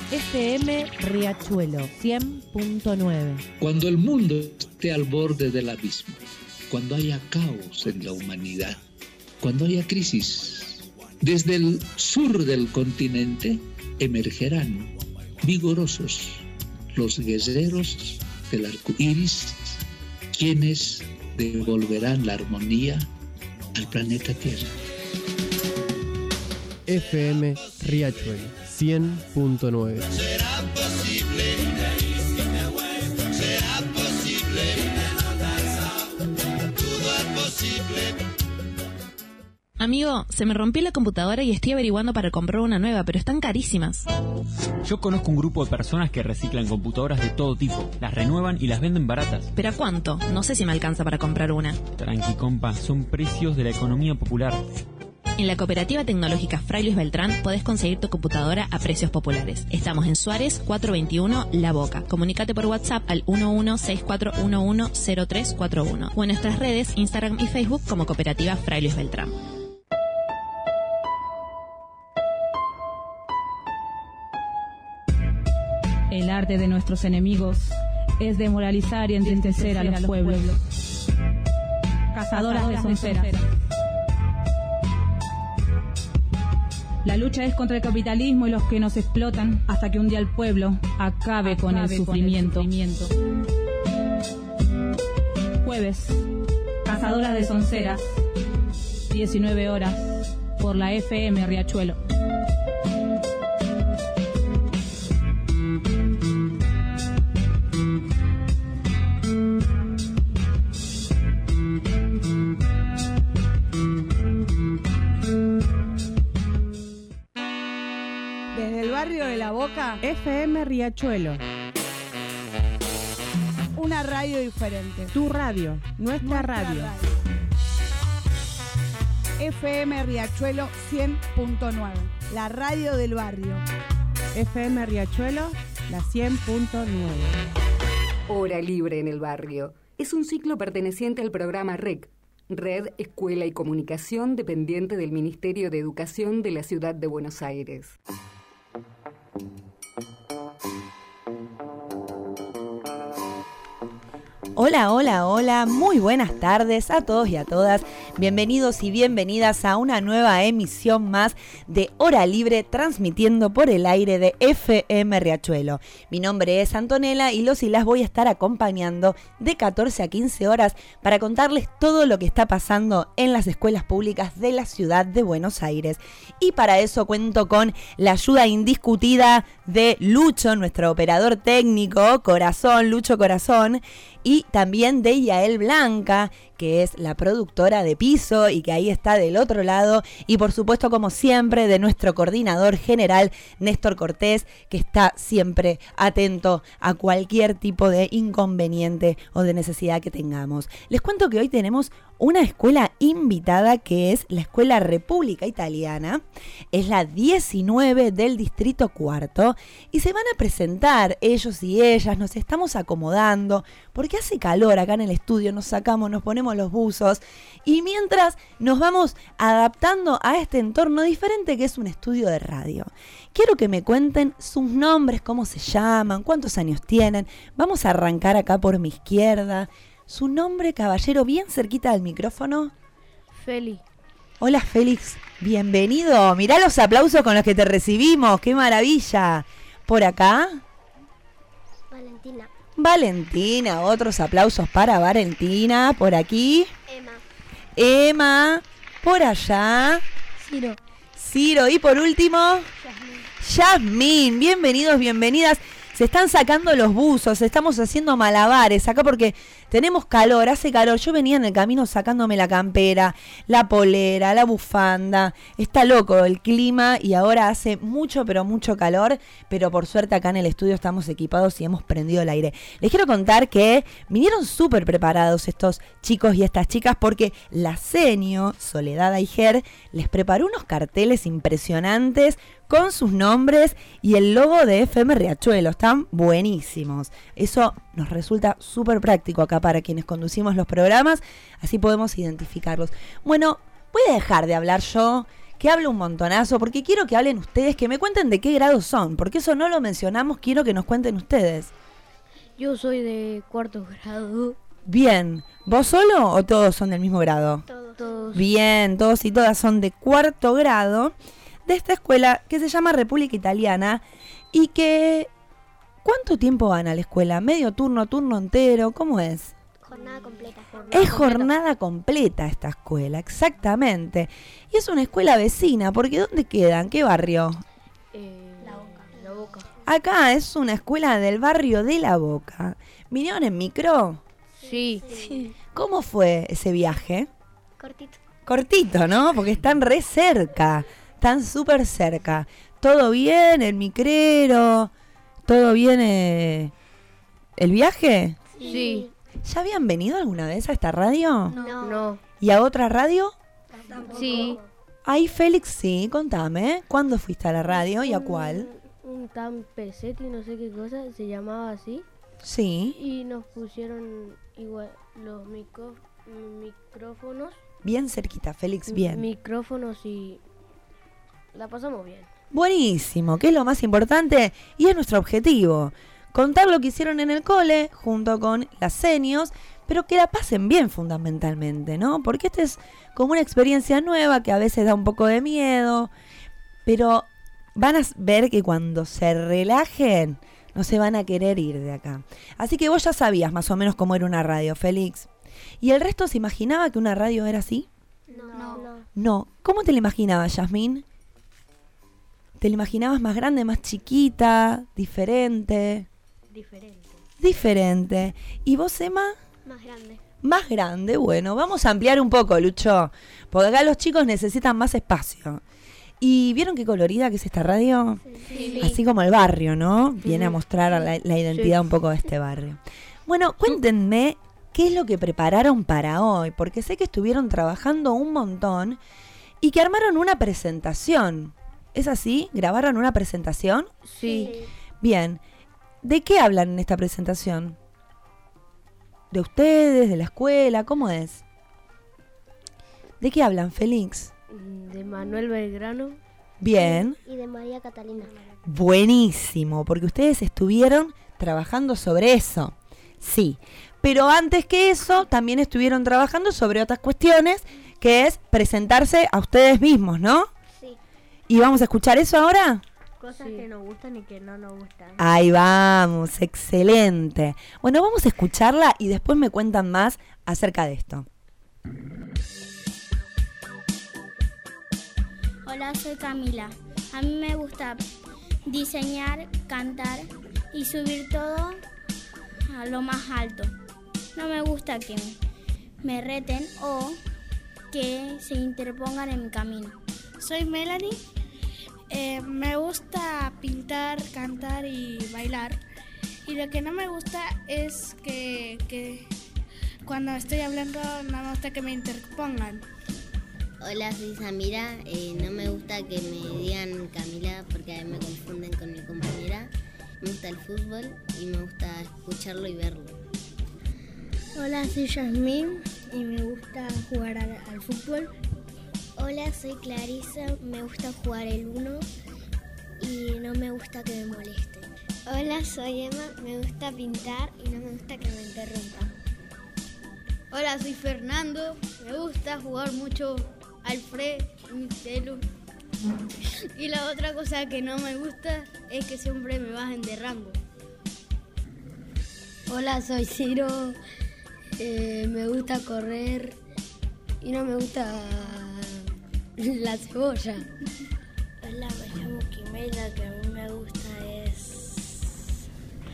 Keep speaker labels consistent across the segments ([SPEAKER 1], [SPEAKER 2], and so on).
[SPEAKER 1] FM Riachuelo 100.9.
[SPEAKER 2] Cuando el mundo esté al borde del abismo, cuando haya caos en la humanidad, cuando haya crisis, desde el sur del continente emergerán vigorosos los guerreros del arco iris, quienes devolverán la armonía al planeta Tierra.
[SPEAKER 3] FM Riachuelo 100.9.
[SPEAKER 4] Será posible, será posible, todo es posible.
[SPEAKER 5] Amigo, se me rompió la computadora y estoy averiguando para comprar una nueva, pero están carísimas.
[SPEAKER 6] Yo conozco un grupo de personas que reciclan computadoras de todo tipo, las renuevan y las venden baratas.
[SPEAKER 5] ¿Pero a cuánto? No sé si me alcanza para comprar una.
[SPEAKER 6] Tranqui, compa, son precios de la economía popular.
[SPEAKER 5] En la Cooperativa Tecnológica Fray Luis Beltrán podés conseguir tu computadora a precios populares. Estamos en Suárez 421 La Boca. Comunícate por WhatsApp al 1164110341 o en nuestras redes Instagram y Facebook como Cooperativa Fray Luis Beltrán.
[SPEAKER 7] El arte de nuestros enemigos es demoralizar y entristecer a los pueblos. Cazadoras de sonceras. La lucha es contra el capitalismo y los que nos explotan hasta que un día el pueblo acabe con el sufrimiento. Jueves, Cazadoras de Sonceras, 19 horas, por la FM Riachuelo.
[SPEAKER 8] De la Boca,
[SPEAKER 1] FM Riachuelo.
[SPEAKER 8] Una radio diferente.
[SPEAKER 1] Tu radio, nuestra radio.
[SPEAKER 8] FM Riachuelo 100.9, la radio del barrio.
[SPEAKER 1] FM Riachuelo, la 100.9.
[SPEAKER 9] Hora Libre en el Barrio. Es un ciclo perteneciente al programa REC, Red, Escuela y Comunicación, dependiente del Ministerio de Educación de la Ciudad de Buenos Aires.
[SPEAKER 10] Hola, hola, hola, muy buenas tardes a todos y a todas. Bienvenidos y bienvenidas a una nueva emisión más de Hora Libre, transmitiendo por el aire de FM Riachuelo. Mi nombre es Antonella y los y las voy a estar acompañando de 14 a 15 horas para contarles todo lo que está pasando en las escuelas públicas de la ciudad de Buenos Aires. Y para eso cuento con la ayuda indiscutida de Lucho, nuestro operador técnico, Corazón, Lucho Corazón, y también de Yael Blanca, que es la productora de piso y que ahí está del otro lado, y por supuesto, como siempre, de nuestro coordinador general, Néstor Cortés, que está siempre atento a cualquier tipo de inconveniente o de necesidad que tengamos. Les cuento que hoy tenemos una escuela invitada que es la Escuela República Italiana, es la 19 del Distrito Cuarto, y se van a presentar ellos y ellas, nos estamos acomodando, porque hace calor acá en el estudio, nos sacamos, nos ponemos los buzos, y mientras nos vamos adaptando a este entorno diferente que es un estudio de radio. Quiero que me cuenten sus nombres, cómo se llaman, cuántos años tienen. Vamos a arrancar acá por mi izquierda. Su nombre, caballero, bien cerquita del micrófono.
[SPEAKER 11] Félix.
[SPEAKER 10] Hola, Félix. Bienvenido. Mirá los aplausos con los que te recibimos. ¡Qué maravilla! ¿Por acá?
[SPEAKER 11] Valentina.
[SPEAKER 10] Valentina. Otros aplausos para Valentina. Por aquí. Emma. Por allá. Ciro. Y por último, Yasmín. Bienvenidos, bienvenidas. Se están sacando los buzos, estamos haciendo malabares acá porque tenemos calor, hace calor. Yo venía en el camino sacándome la campera, la polera, la bufanda. Está loco el clima y ahora hace mucho, pero mucho calor. Pero por suerte acá en el estudio estamos equipados y hemos prendido el aire. Les quiero contar que vinieron súper preparados estos chicos y estas chicas porque la senio, Soledad Aiger, les preparó unos carteles impresionantes con sus nombres y el logo de FM Riachuelo. Están buenísimos. Eso nos resulta súper práctico acá para quienes conducimos los programas, así podemos identificarlos. Bueno, voy a dejar de hablar yo, que hable un montonazo, porque quiero que hablen ustedes, que me cuenten de qué grado son, porque eso no lo mencionamos, quiero que nos cuenten ustedes.
[SPEAKER 11] Yo soy de 4º grado.
[SPEAKER 10] Bien, ¿vos solo o todos son del mismo grado?
[SPEAKER 11] Todos.
[SPEAKER 10] Bien, todos y todas son de 4º grado de esta escuela que se llama República Italiana y que... ¿Cuánto tiempo van a la escuela? ¿Medio turno, turno entero? ¿Cómo es?
[SPEAKER 11] Jornada completa.
[SPEAKER 10] Es jornada completa esta escuela, exactamente. Y es una escuela vecina, porque ¿dónde quedan? ¿Qué barrio?
[SPEAKER 11] La Boca.
[SPEAKER 10] Acá es una escuela del barrio de La Boca. ¿Vinieron en micro?
[SPEAKER 11] Sí.
[SPEAKER 10] ¿Cómo fue ese viaje?
[SPEAKER 11] Cortito.
[SPEAKER 10] Cortito, ¿no? Porque están re cerca, están súper cerca. ¿Todo bien? ¿El micrero? ¿Todo bien el viaje?
[SPEAKER 11] Sí.
[SPEAKER 10] ¿Ya habían venido alguna vez a esta radio?
[SPEAKER 11] No.
[SPEAKER 10] ¿Y a otra radio?
[SPEAKER 11] Sí.
[SPEAKER 10] Ay, Félix, sí, contame. ¿Cuándo fuiste a la radio y a cuál?
[SPEAKER 11] Un tan peseto y no sé qué cosa, se llamaba así.
[SPEAKER 10] Sí.
[SPEAKER 11] Y nos pusieron igual los micrófonos.
[SPEAKER 10] Bien cerquita, Félix, bien.
[SPEAKER 11] Micrófonos y la pasamos bien.
[SPEAKER 10] Buenísimo, que es lo más importante y es nuestro objetivo. Contar lo que hicieron en el cole junto con las senios, pero que la pasen bien fundamentalmente, ¿no? Porque esta es como una experiencia nueva que a veces da un poco de miedo, pero van a ver que cuando se relajen no se van a querer ir de acá. Así que vos ya sabías más o menos cómo era una radio, Félix. ¿Y el resto se imaginaba que una radio era así? No. ¿Cómo te la imaginabas, Yasmín? ¿Te la imaginabas más grande, más chiquita, diferente? Diferente. ¿Y vos, Emma?
[SPEAKER 11] Más grande.
[SPEAKER 10] Más grande, bueno, vamos a ampliar un poco, Lucho, porque acá los chicos necesitan más espacio. ¿Y vieron qué colorida que es esta radio?
[SPEAKER 11] Sí.
[SPEAKER 10] Así como el barrio, ¿no? Viene a mostrar la identidad un poco de este barrio. Bueno, cuéntenme qué es lo que prepararon para hoy, porque sé que estuvieron trabajando un montón y que armaron una presentación. ¿Es así? ¿Grabaron una presentación?
[SPEAKER 11] Sí.
[SPEAKER 10] Bien. ¿De qué hablan en esta presentación? ¿De ustedes? ¿De la escuela? ¿Cómo es? ¿De qué hablan, Félix?
[SPEAKER 11] De Manuel Belgrano.
[SPEAKER 10] Bien.
[SPEAKER 11] Y de María Catalina.
[SPEAKER 10] Buenísimo, porque ustedes estuvieron trabajando sobre eso. Sí. Pero antes que eso, también estuvieron trabajando sobre otras cuestiones, que es presentarse a ustedes mismos, ¿no?
[SPEAKER 11] Sí.
[SPEAKER 10] ¿Y vamos a escuchar eso ahora?
[SPEAKER 11] Cosas que nos gustan y que no nos gustan.
[SPEAKER 10] Ahí vamos, excelente. Bueno, vamos a escucharla y después me cuentan más acerca de esto.
[SPEAKER 12] Hola, soy Camila. A mí me gusta diseñar, cantar y subir todo a lo más alto. No me gusta que me reten o que se interpongan en mi camino.
[SPEAKER 13] Soy Melanie. Me gusta pintar, cantar y bailar. Y lo que no me gusta es que cuando estoy hablando no me gusta que me interpongan.
[SPEAKER 14] Hola, soy Samira. No me gusta que me digan Camila porque a mí me confunden con mi compañera. Me gusta el fútbol y me gusta escucharlo y verlo.
[SPEAKER 12] Hola, soy Yasmín y me gusta jugar al fútbol.
[SPEAKER 15] Hola, soy Clarisa, me gusta jugar el uno y no me gusta que me molesten.
[SPEAKER 16] Hola, soy Emma, me gusta pintar y no me gusta que me interrumpan.
[SPEAKER 17] Hola, soy Fernando, me gusta jugar mucho al Fred y mi celu. Y la otra cosa que no me gusta es que siempre me bajen de rango.
[SPEAKER 18] Hola, soy Ciro, me gusta correr y no me gusta la cebolla.
[SPEAKER 15] Hola, me llamo Quimela, que a mí me gusta es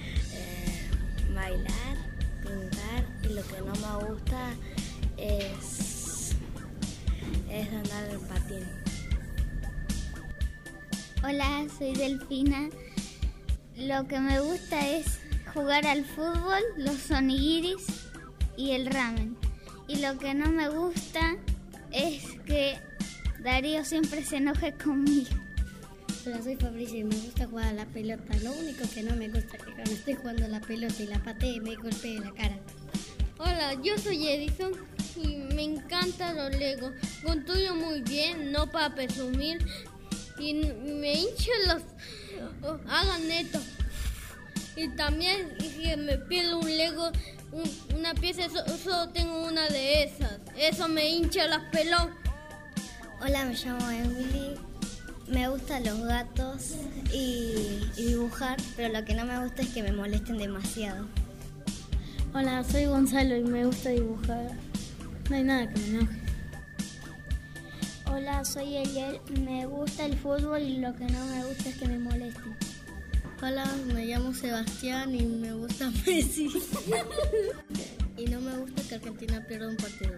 [SPEAKER 15] bailar, pintar y lo que no me gusta es andar en patín.
[SPEAKER 12] Hola, soy Delfina. Lo que me gusta es jugar al fútbol, los onigiris y el ramen. Y lo que no me gusta es que Darío siempre se enoje conmigo.
[SPEAKER 18] Hola, soy Fabricio y me gusta jugar a la pelota. Lo único que no me gusta es que cuando estoy jugando a la pelota y la patee me golpee la cara.
[SPEAKER 19] Hola, yo soy Edison
[SPEAKER 17] y me encantan los Legos. Construyo muy bien, no para presumir. Y me hinchan los... hagan esto. Y también si me pierdo un Lego, una pieza, solo tengo una de esas. Eso me hincha las pelotas.
[SPEAKER 16] Hola, me llamo Emily. Me gustan los gatos y dibujar, pero lo que no me gusta es que me molesten demasiado.
[SPEAKER 17] Hola, soy Gonzalo y me gusta dibujar. No hay nada que me enoje.
[SPEAKER 12] Hola, soy Eliel. Me gusta el fútbol y lo que no me gusta es que me molesten.
[SPEAKER 17] Hola, me llamo Sebastián y me gusta Messi.
[SPEAKER 16] Y no me gusta que Argentina pierda un partido.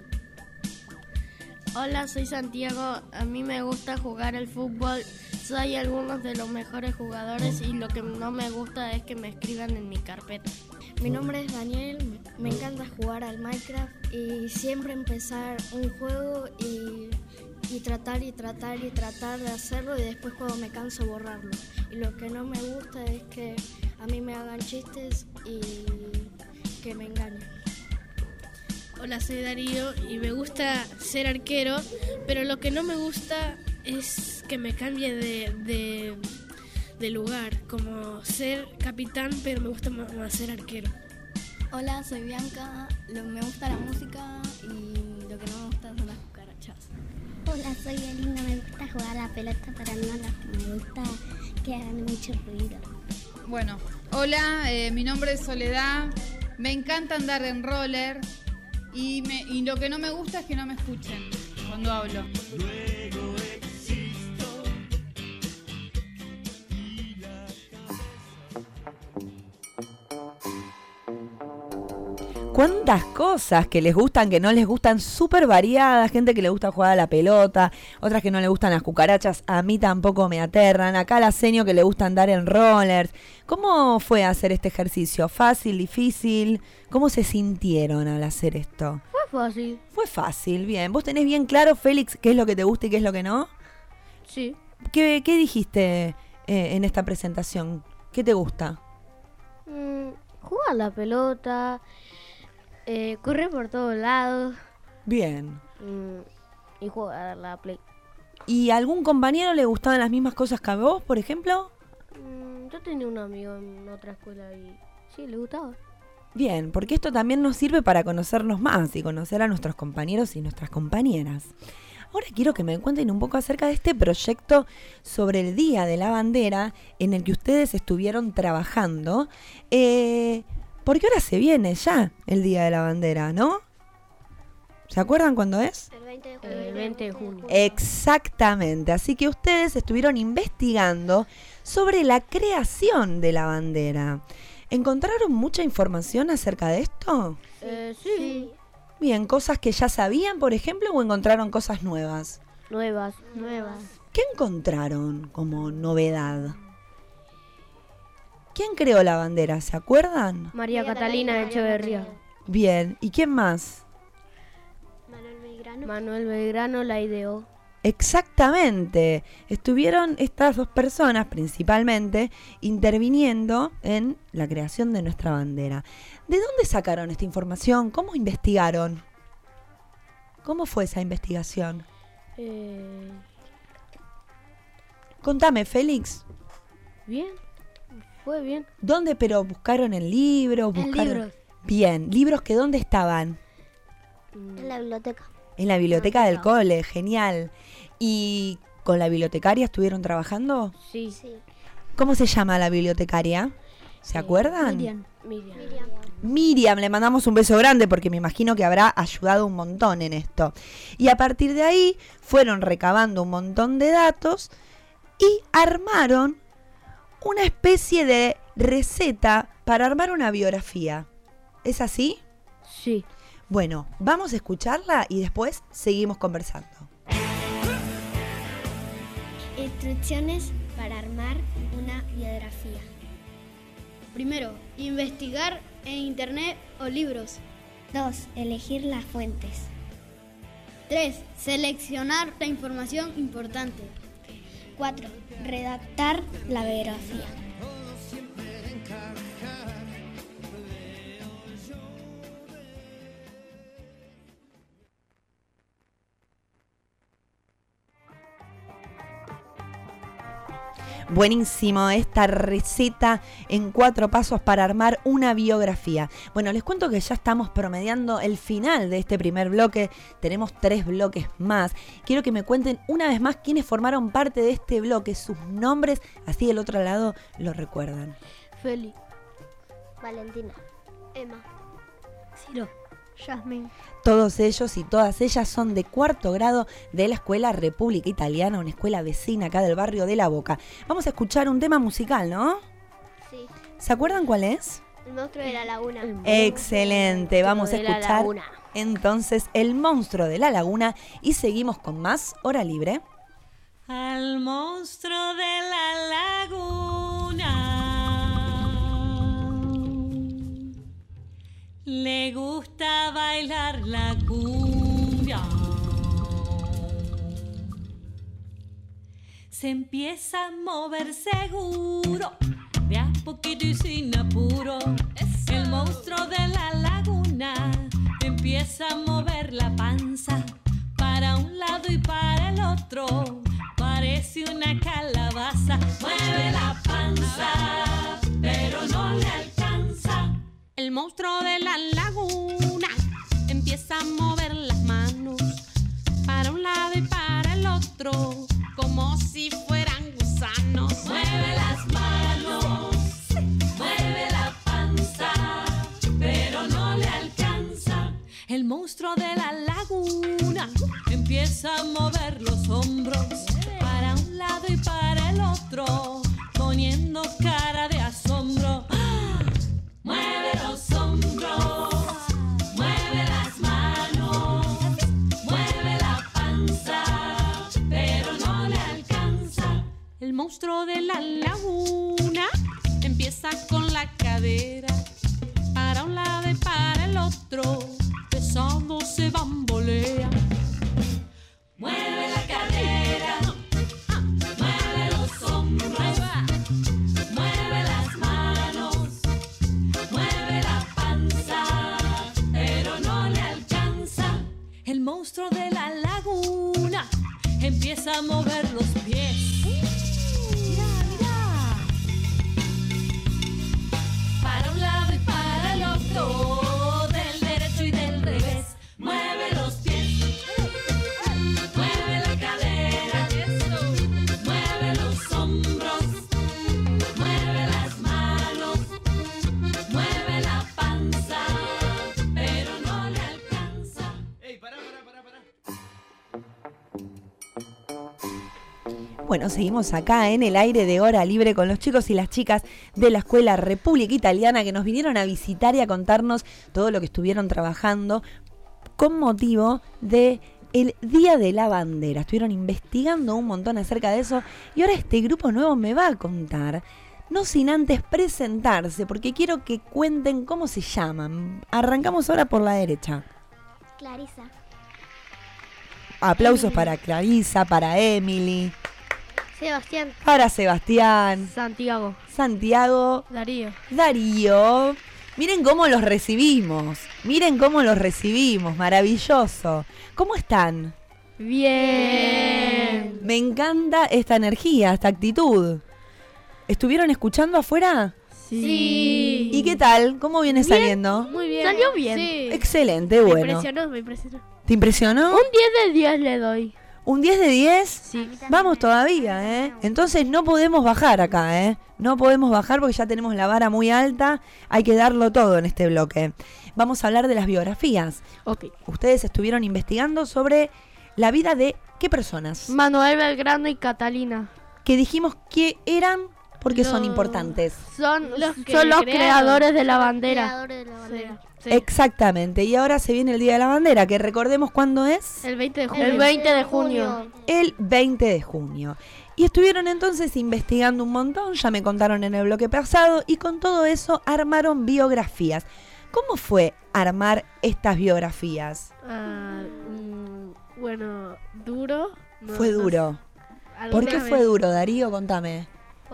[SPEAKER 19] Hola, soy Santiago. A mí me gusta jugar al fútbol. Soy algunos de los mejores jugadores y lo que no me gusta es que me escriban en mi carpeta.
[SPEAKER 15] Mi nombre es Daniel. Me encanta jugar al Minecraft y siempre empezar un juego y tratar de hacerlo y después cuando me canso borrarlo. Y lo que no me gusta es que a mí me hagan chistes y que me engañen.
[SPEAKER 19] Hola, soy Darío y me gusta ser arquero, pero lo que no me gusta es que me cambie de lugar, como ser capitán, pero me gusta más ser arquero.
[SPEAKER 15] Hola, soy Bianca. Me gusta la música y lo que no me gusta son las cucarachas.
[SPEAKER 12] Hola, soy Elina. Me gusta jugar a la pelota, pero no lo que me gusta que hagan mucho ruido.
[SPEAKER 20] Bueno, hola, mi nombre es Soledad. Me encanta andar en roller y lo que no me gusta es que no me escuchen cuando hablo.
[SPEAKER 10] Cuántas cosas que les gustan, que no les gustan, súper variadas. Gente que le gusta jugar a la pelota, otras que no le gustan las cucarachas, a mí tampoco me aterran. Acá la Senio que le gusta andar en rollers. ¿Cómo fue hacer este ejercicio? ¿Fácil, difícil? ¿Cómo se sintieron al hacer esto?
[SPEAKER 19] Fue fácil.
[SPEAKER 10] Fue fácil, bien. ¿Vos tenés bien claro, Félix, qué es lo que te gusta y qué es lo que no?
[SPEAKER 19] Sí.
[SPEAKER 10] ¿Qué dijiste en esta presentación? ¿Qué te gusta?
[SPEAKER 19] Jugar a la pelota... correr por todos lados.
[SPEAKER 10] Bien.
[SPEAKER 19] Y jugar a la Play.
[SPEAKER 10] ¿Y a algún compañero le gustaban las mismas cosas que a vos, por ejemplo?
[SPEAKER 19] Yo tenía un amigo en otra escuela y sí, le gustaba.
[SPEAKER 10] Bien, porque esto también nos sirve para conocernos más y conocer a nuestros compañeros y nuestras compañeras. Ahora quiero que me cuenten un poco acerca de este proyecto sobre el Día de la Bandera en el que ustedes estuvieron trabajando. Porque ahora se viene ya el Día de la Bandera, ¿no? ¿Se acuerdan cuándo es?
[SPEAKER 19] El 20 de junio. El 20 de junio.
[SPEAKER 10] Exactamente. Así que ustedes estuvieron investigando sobre la creación de la bandera. ¿Encontraron mucha información acerca de esto?
[SPEAKER 19] Sí.
[SPEAKER 10] Bien, ¿cosas que ya sabían, por ejemplo, o encontraron cosas nuevas?
[SPEAKER 19] Nuevas.
[SPEAKER 10] ¿Qué encontraron como novedad? ¿Quién creó la bandera? ¿Se acuerdan?
[SPEAKER 19] María Catalina Echeverría.
[SPEAKER 10] Bien, ¿y quién más?
[SPEAKER 19] Manuel Belgrano la ideó.
[SPEAKER 10] Exactamente. Estuvieron estas dos personas principalmente interviniendo en la creación de nuestra bandera. ¿De dónde sacaron esta información? ¿Cómo investigaron? ¿Cómo fue esa investigación? Contame, Félix.
[SPEAKER 19] Bien. Fue bien.
[SPEAKER 10] ¿Dónde? ¿Pero buscaron en libros?
[SPEAKER 19] En libros.
[SPEAKER 10] Bien. ¿Libros que dónde estaban?
[SPEAKER 12] En la biblioteca.
[SPEAKER 10] En la biblioteca del cole. Genial. ¿Y con la bibliotecaria estuvieron trabajando?
[SPEAKER 19] Sí.
[SPEAKER 10] ¿Cómo se llama la bibliotecaria? ¿Se acuerdan? Miriam, le mandamos un beso grande porque me imagino que habrá ayudado un montón en esto. Y a partir de ahí fueron recabando un montón de datos y armaron una especie de receta para armar una biografía. ¿Es así?
[SPEAKER 19] Sí.
[SPEAKER 10] Bueno, vamos a escucharla y después seguimos conversando.
[SPEAKER 12] Instrucciones para armar una biografía.
[SPEAKER 17] Primero, investigar en internet o libros.
[SPEAKER 12] 2. Elegir las fuentes.
[SPEAKER 17] 3. Seleccionar la información importante.
[SPEAKER 12] 4. Redactar la biografía.
[SPEAKER 10] Buenísimo esta receta en 4 pasos para armar una biografía. Bueno, les cuento que ya estamos promediando el final de este primer bloque. Tenemos 3 bloques más. Quiero que me cuenten una vez más quiénes formaron parte de este bloque, sus nombres, así del otro lado lo recuerdan.
[SPEAKER 11] Feli, Valentina, Emma, Ciro, Yasmin.
[SPEAKER 10] Todos ellos y todas ellas son de 4º grado de la Escuela República Italiana, una escuela vecina acá del barrio de La Boca. Vamos a escuchar un tema musical, ¿no?
[SPEAKER 11] Sí.
[SPEAKER 10] ¿Se acuerdan cuál es?
[SPEAKER 11] El monstruo de la laguna.
[SPEAKER 10] Excelente, vamos a escuchar entonces El monstruo de la laguna y seguimos con más Hora Libre.
[SPEAKER 21] Al monstruo de la laguna le gusta bailar la cumbia. Se empieza a mover seguro, de a poquito y sin apuro. El monstruo de la laguna empieza a mover la panza para un lado y para el otro. Parece una calabaza. Mueve la panza, pero no le alcanza. El monstruo de la laguna empieza a mover las manos para un lado y para el otro, como si fueran gusanos. Mueve las manos, mueve la panza, pero no le alcanza. El monstruo de la laguna empieza a mover los hombros para un lado y para el otro, poniendo cara de asombro. Mueve los hombros, mueve las manos, mueve la panza, pero no le alcanza. El monstruo de la laguna empieza con la cadera para un lado y para el otro, besando se bambolea. Mueve la cadera, mueve los hombros, mueve las manos, mueve la panza, pero no le alcanza. El monstruo de la laguna empieza a mover los pies. Mira, mira. Para un lado y para el otro, del derecho y del revés. Mueve los pies, mueve la cadera, mueve los hombros, mueve las manos, mueve la panza, pero no le alcanza. ¡Ey, pará!
[SPEAKER 10] Bueno, seguimos acá en el aire de Hora Libre con los chicos y las chicas de la Escuela República Italiana que nos vinieron a visitar y a contarnos todo lo que estuvieron trabajando con motivo de el Día de la Bandera. Estuvieron investigando un montón acerca de eso y ahora este grupo nuevo me va a contar, no sin antes presentarse, porque quiero que cuenten cómo se llaman. Arrancamos ahora por la derecha.
[SPEAKER 11] Clarisa.
[SPEAKER 10] Aplausos para Clarisa, para Emily,
[SPEAKER 11] Sebastián.
[SPEAKER 10] para Sebastián,
[SPEAKER 11] Santiago.
[SPEAKER 10] Darío. Miren cómo los recibimos, maravilloso. ¿Cómo están?
[SPEAKER 11] Bien.
[SPEAKER 10] Me encanta esta energía, esta actitud. ¿Estuvieron escuchando afuera?
[SPEAKER 11] Sí.
[SPEAKER 10] ¿Y qué tal? ¿Cómo viene saliendo?
[SPEAKER 11] Muy bien. Salió bien.
[SPEAKER 17] Sí.
[SPEAKER 10] Excelente, bueno.
[SPEAKER 11] Me impresionó.
[SPEAKER 10] ¿Te impresionó?
[SPEAKER 11] Un 10 de 10 le doy.
[SPEAKER 10] ¿Un 10 de 10?
[SPEAKER 11] Sí.
[SPEAKER 10] Vamos todavía, ¿eh? Entonces no podemos bajar acá, ¿eh? No podemos bajar porque ya tenemos la vara muy alta. Hay que darlo todo en este bloque. Vamos a hablar de las biografías.
[SPEAKER 11] Ok.
[SPEAKER 10] Ustedes estuvieron investigando sobre la vida de ¿qué personas?
[SPEAKER 11] Manuel Belgrano y Catalina.
[SPEAKER 10] Que dijimos que eran porque son importantes.
[SPEAKER 11] Son los creadores de la bandera.
[SPEAKER 10] Sí. Exactamente. Y ahora se viene el Día de la Bandera, que recordemos cuándo es.
[SPEAKER 11] El 20 de junio. El 20 de junio.
[SPEAKER 10] El 20 de junio. Y estuvieron entonces investigando un montón, ya me contaron en el bloque pasado, y con todo eso armaron biografías. ¿Cómo fue armar estas biografías?
[SPEAKER 11] Bueno, duro.
[SPEAKER 10] Fue duro. ¿Por qué fue duro, Darío? Contame.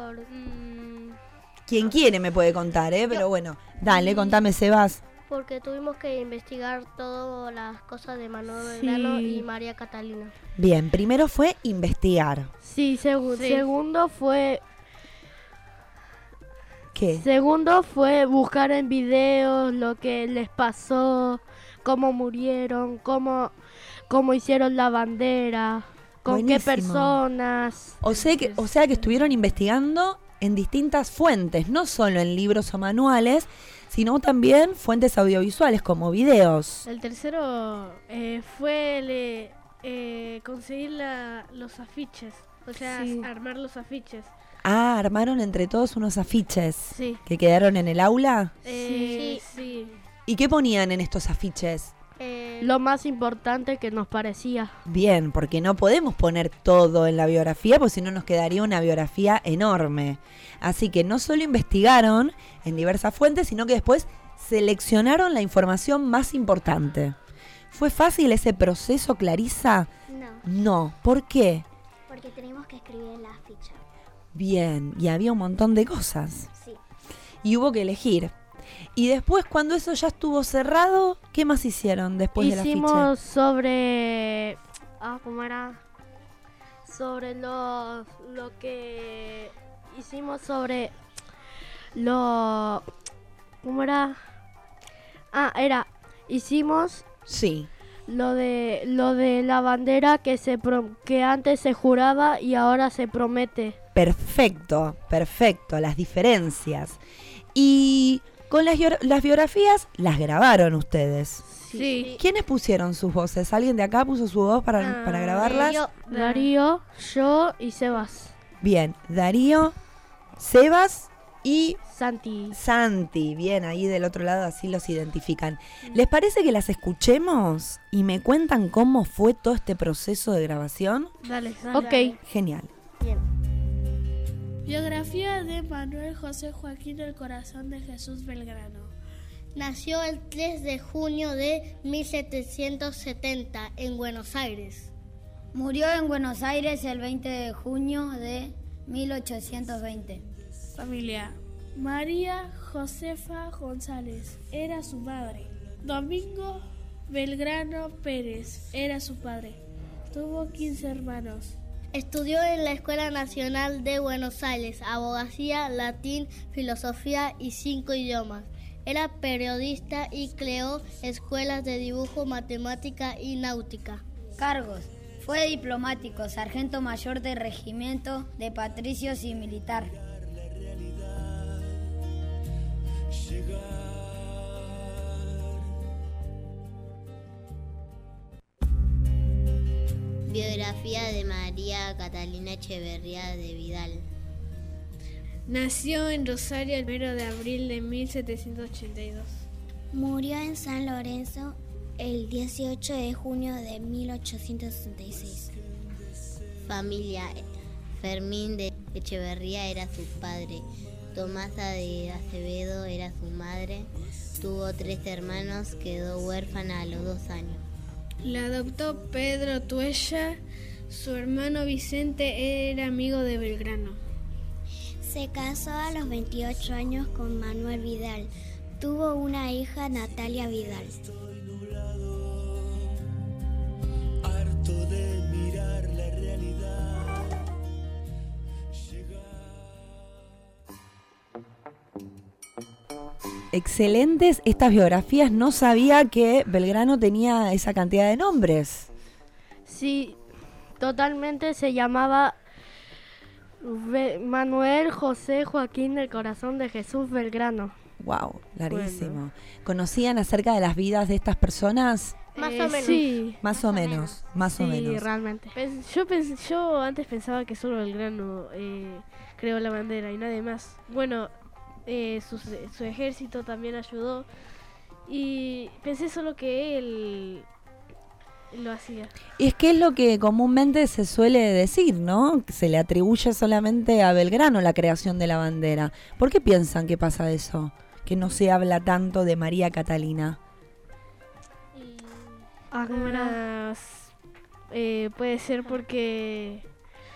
[SPEAKER 10] Quien quiere me puede contar, pero bueno. Dale, contame, Sebas.
[SPEAKER 11] Porque tuvimos que investigar todas las cosas de Manuel Belgrano y María Catalina.
[SPEAKER 10] Bien, primero fue investigar.
[SPEAKER 11] Sí, segundo fue
[SPEAKER 10] ¿Qué?
[SPEAKER 15] Segundo fue buscar en videos lo que les pasó, cómo murieron, cómo hicieron la bandera, con
[SPEAKER 10] Buenísimo.
[SPEAKER 15] qué personas.
[SPEAKER 10] O sea que estuvieron investigando en distintas fuentes, no solo en libros o manuales, sino también fuentes audiovisuales como videos.
[SPEAKER 19] El tercero fue conseguir los afiches, o sea,
[SPEAKER 15] Sí.
[SPEAKER 19] armar los afiches.
[SPEAKER 10] Ah, armaron entre todos unos afiches
[SPEAKER 19] Sí.
[SPEAKER 10] que quedaron en el aula.
[SPEAKER 19] Sí.
[SPEAKER 10] ¿Y qué ponían en estos afiches?
[SPEAKER 15] Lo más importante que nos parecía.
[SPEAKER 10] Bien, porque no podemos poner todo en la biografía, porque si no nos quedaría una biografía enorme. Así que no solo investigaron en diversas fuentes, sino que después seleccionaron la información más importante. ¿Fue fácil ese proceso, Clarisa?
[SPEAKER 16] No,
[SPEAKER 10] No. ¿Por qué?
[SPEAKER 16] porque tenemos que escribir la ficha.
[SPEAKER 10] Bien, y había un montón de cosas.
[SPEAKER 16] Sí.
[SPEAKER 10] Y hubo que elegir. Y después, cuando eso ya estuvo cerrado, ¿qué más hicieron después del afiche?
[SPEAKER 15] Hicimos sobre... ¿cómo era? Sobre lo que hicimos sobre lo... ¿Cómo era? Hicimos...
[SPEAKER 10] Sí.
[SPEAKER 15] Lo de la bandera que antes se juraba y ahora se promete.
[SPEAKER 10] Perfecto, las diferencias. Y con las biografías las grabaron ustedes.
[SPEAKER 19] Sí.
[SPEAKER 10] ¿Quiénes pusieron sus voces? ¿Alguien de acá puso su voz para grabarlas?
[SPEAKER 15] Darío, yo y Sebas.
[SPEAKER 10] Bien, Darío, Sebas y
[SPEAKER 15] Santi.
[SPEAKER 10] Bien, ahí del otro lado así los identifican. ¿Les parece que las escuchemos y me cuentan cómo fue todo este proceso de grabación?
[SPEAKER 19] Dale.
[SPEAKER 15] Ok.
[SPEAKER 10] Genial.
[SPEAKER 13] Biografía de Manuel José Joaquín del Corazón de Jesús Belgrano.
[SPEAKER 11] Nació el 3 de junio de 1770 en Buenos Aires.
[SPEAKER 2] Murió en Buenos Aires el 20 de junio de 1820.
[SPEAKER 13] Familia. María Josefa González era su madre. Domingo Belgrano Pérez era su padre. Tuvo 15 hermanos.
[SPEAKER 11] Estudió en la Escuela Nacional de Buenos Aires, abogacía, latín, filosofía y 5 idiomas. Era periodista y creó escuelas de dibujo, matemática y náutica.
[SPEAKER 2] Cargos. Fue diplomático, sargento mayor de regimiento de patricios y militar.
[SPEAKER 14] Biografía de María Catalina Echeverría de Vidal.
[SPEAKER 19] Nació en Rosario el 1 de abril de 1782.
[SPEAKER 16] Murió en San Lorenzo el 18 de junio de 1866.
[SPEAKER 14] Familia. Fermín de Echeverría era su padre. Tomasa de Acevedo era su madre. Tuvo 3 hermanos, quedó huérfana a los 2 años.
[SPEAKER 19] La adoptó Pedro Tuella. Su hermano Vicente era amigo de Belgrano.
[SPEAKER 16] Se casó a los 28 años con Manuel Vidal. Tuvo una hija, Natalia Vidal.
[SPEAKER 4] Harto de mirar la realidad.
[SPEAKER 10] Excelentes estas biografías. No sabía que Belgrano tenía esa cantidad de nombres.
[SPEAKER 15] Sí, totalmente se llamaba Manuel José Joaquín del Corazón de Jesús Belgrano.
[SPEAKER 10] Wow, larguísimo. ¿Conocían acerca de las vidas de estas personas?
[SPEAKER 11] Más o menos.
[SPEAKER 15] Sí.
[SPEAKER 10] Más o menos.
[SPEAKER 15] Sí, realmente.
[SPEAKER 19] Yo antes pensaba que solo Belgrano creó la bandera y nadie más. Bueno, su ejército también ayudó y pensé solo que él lo hacía.
[SPEAKER 10] Y es que es lo que comúnmente se suele decir, ¿no? Que se le atribuye solamente a Belgrano la creación de la bandera. ¿Por qué piensan que pasa eso? Que no se habla tanto de María Catalina.
[SPEAKER 19] Puede ser porque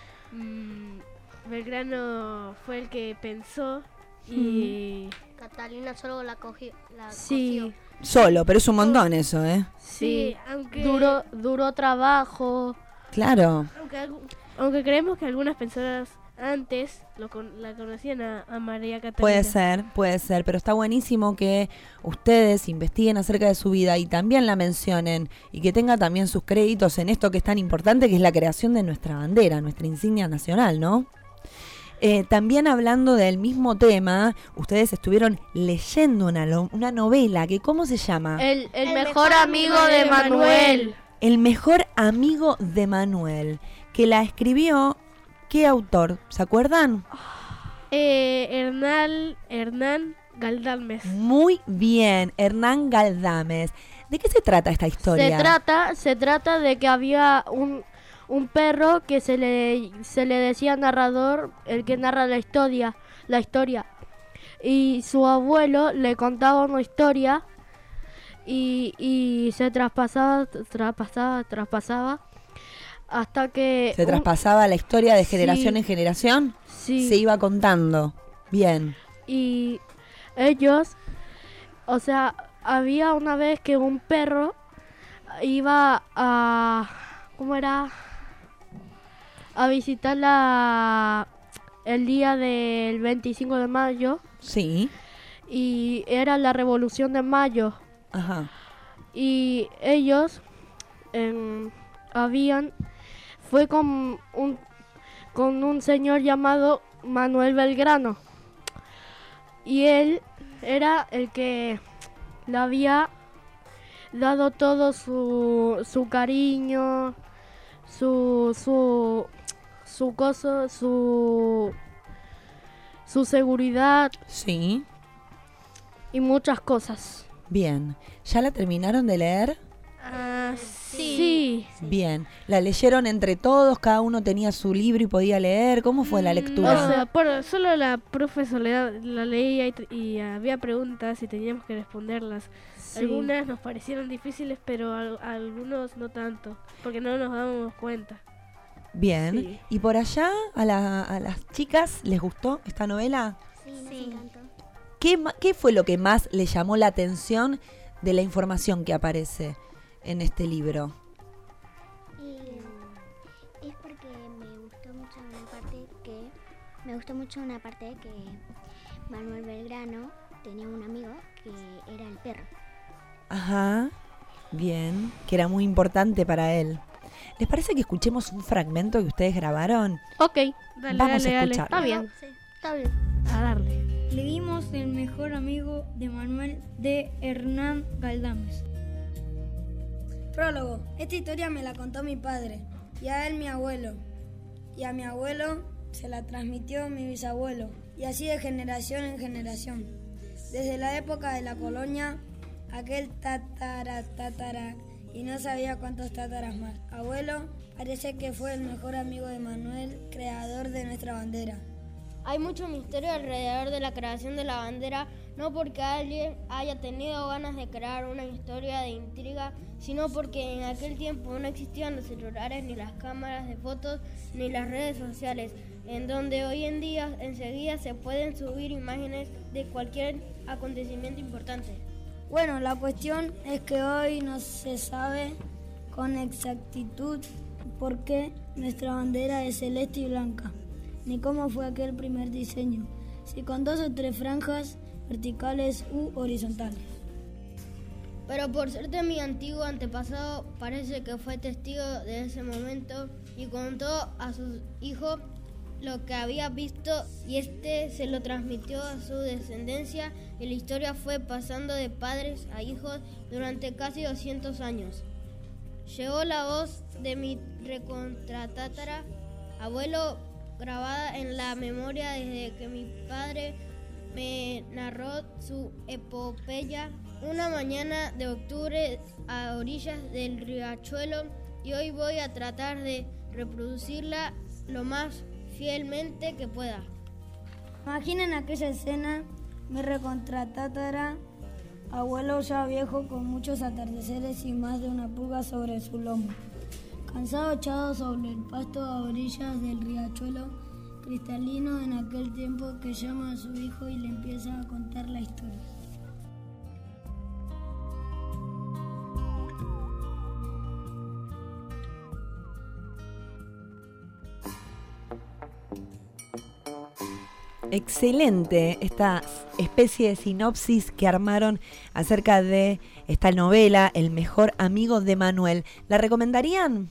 [SPEAKER 19] Belgrano fue el que pensó y
[SPEAKER 11] Catalina solo la cogió.
[SPEAKER 15] Sí.
[SPEAKER 10] Solo, pero es un montón eso, ¿eh?
[SPEAKER 15] Sí,
[SPEAKER 19] aunque
[SPEAKER 15] duró trabajo.
[SPEAKER 10] Claro.
[SPEAKER 19] Aunque creemos que algunas personas antes la conocían a María Catalina.
[SPEAKER 10] Puede ser, pero está buenísimo que ustedes investiguen acerca de su vida y también la mencionen y que tenga también sus créditos en esto que es tan importante, que es la creación de nuestra bandera, nuestra insignia nacional, ¿no? También hablando del mismo tema, ustedes estuvieron leyendo una novela que, ¿cómo se llama?
[SPEAKER 19] El mejor amigo de Manuel.
[SPEAKER 10] El mejor amigo de Manuel, que la escribió, ¿qué autor? ¿Se acuerdan?
[SPEAKER 19] Hernán Galdames.
[SPEAKER 10] Muy bien, Hernán Galdames. ¿De qué se trata esta historia?
[SPEAKER 19] Se trata de que había un perro que se le decía narrador, el que narra la historia, y su abuelo le contaba una historia y se traspasaba hasta que
[SPEAKER 10] se traspasaba la historia de generación en generación.
[SPEAKER 19] Sí.
[SPEAKER 10] Se iba contando. Bien.
[SPEAKER 19] Y ellos, o sea, había una vez que un perro iba a visitar el día del 25 de mayo.
[SPEAKER 10] Sí.
[SPEAKER 19] Y era la Revolución de Mayo.
[SPEAKER 10] Ajá.
[SPEAKER 19] Y ellos fue con un señor llamado Manuel Belgrano. Y él era el que le había dado todo su cariño, su seguridad.
[SPEAKER 10] Sí.
[SPEAKER 19] Y muchas cosas.
[SPEAKER 10] Bien. ¿Ya la terminaron de leer?
[SPEAKER 19] Sí.
[SPEAKER 10] Bien. ¿La leyeron entre todos? ¿Cada uno tenía su libro y podía leer? ¿Cómo fue la lectura?
[SPEAKER 19] O sea, solo la profe Soledad la leía y había preguntas y teníamos que responderlas. Sí. Algunas nos parecieron difíciles, pero algunos no tanto, porque no nos dábamos cuenta.
[SPEAKER 10] Bien.
[SPEAKER 19] Sí.
[SPEAKER 10] ¿Y por allá a las chicas les gustó esta novela?
[SPEAKER 12] Sí, nos encantó.
[SPEAKER 10] ¿Qué fue lo que más les llamó la atención de la información que aparece en este libro?
[SPEAKER 12] Es porque me gustó mucho una parte que Manuel Belgrano tenía un amigo que era el perro.
[SPEAKER 10] Ajá, bien, que era muy importante para él. ¿Les parece que escuchemos un fragmento que ustedes grabaron?
[SPEAKER 19] Ok, dale.
[SPEAKER 10] Vamos a escuchar.
[SPEAKER 19] Está bien.
[SPEAKER 12] Sí, está bien.
[SPEAKER 19] A darle.
[SPEAKER 3] Leímos El mejor amigo de Manuel de Hernán Galdames.
[SPEAKER 22] Prólogo. Esta historia me la contó mi padre, y a él mi abuelo, y a mi abuelo se la transmitió mi bisabuelo, y así de generación en generación. Desde la época de la colonia, aquel tatara, y no sabía cuántos tátaras más. Abuelo parece que fue el mejor amigo de Manuel, creador de nuestra bandera.
[SPEAKER 17] Hay mucho misterio alrededor de la creación de la bandera, no porque alguien haya tenido ganas de crear una historia de intriga, sino porque en aquel tiempo no existían los celulares, ni las cámaras de fotos, ni las redes sociales, en donde hoy en día enseguida se pueden subir imágenes de cualquier acontecimiento importante.
[SPEAKER 22] Bueno, la cuestión es que hoy no se sabe con exactitud por qué nuestra bandera es celeste y blanca, ni cómo fue aquel primer diseño, si con 2 o 3 franjas verticales u horizontales.
[SPEAKER 17] Pero por ser de mi antiguo antepasado, parece que fue testigo de ese momento y contó a su hijo lo que había visto y este se lo transmitió a su descendencia y la historia fue pasando de padres a hijos durante casi 200 años. Llegó la voz de mi recontratatara abuelo grabada en la memoria desde que mi padre me narró su epopeya una mañana de octubre a orillas del riachuelo y hoy voy a tratar de reproducirla lo más fielmente que pueda.
[SPEAKER 22] Imaginen aquella escena, mi recontratatara abuelo ya viejo con muchos atardeceres y más de una pulga sobre su lomo, cansado echado sobre el pasto a orillas del riachuelo cristalino en aquel tiempo, que llama a su hijo y le empieza a contar la historia.
[SPEAKER 10] excelente esta especie de sinopsis que armaron acerca de esta novela, El mejor amigo de Manuel. ¿La recomendarían?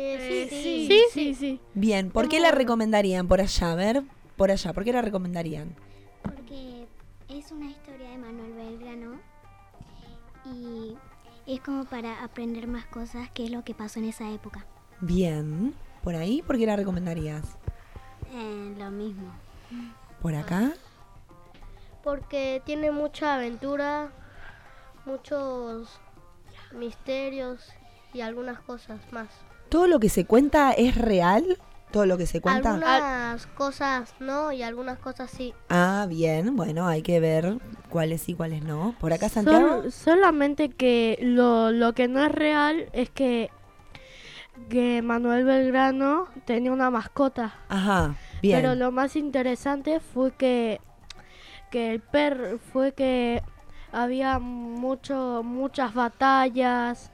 [SPEAKER 13] Sí.
[SPEAKER 10] Bien, ¿por qué la recomendarían? Por allá, a ver, por allá, ¿por qué la recomendarían?
[SPEAKER 12] Porque es una historia de Manuel Belgrano y es como para aprender más cosas, que es lo que pasó en esa época.
[SPEAKER 10] Bien, ¿por ahí? ¿Por qué la recomendarías?
[SPEAKER 12] Lo mismo.
[SPEAKER 10] ¿Por acá?
[SPEAKER 11] Porque tiene mucha aventura, muchos misterios y algunas cosas más.
[SPEAKER 10] ¿Todo lo que se cuenta es real? ¿Todo lo que se cuenta?
[SPEAKER 11] Algunas cosas no y algunas cosas sí.
[SPEAKER 10] Ah, bien, bueno, hay que ver cuáles sí, cuáles no. ¿Por acá, Santiago?
[SPEAKER 3] Solamente que lo que no es real es que Manuel Belgrano tenía una mascota.
[SPEAKER 10] Ajá, bien.
[SPEAKER 3] Pero lo más interesante fue que el perro fue que había muchas batallas,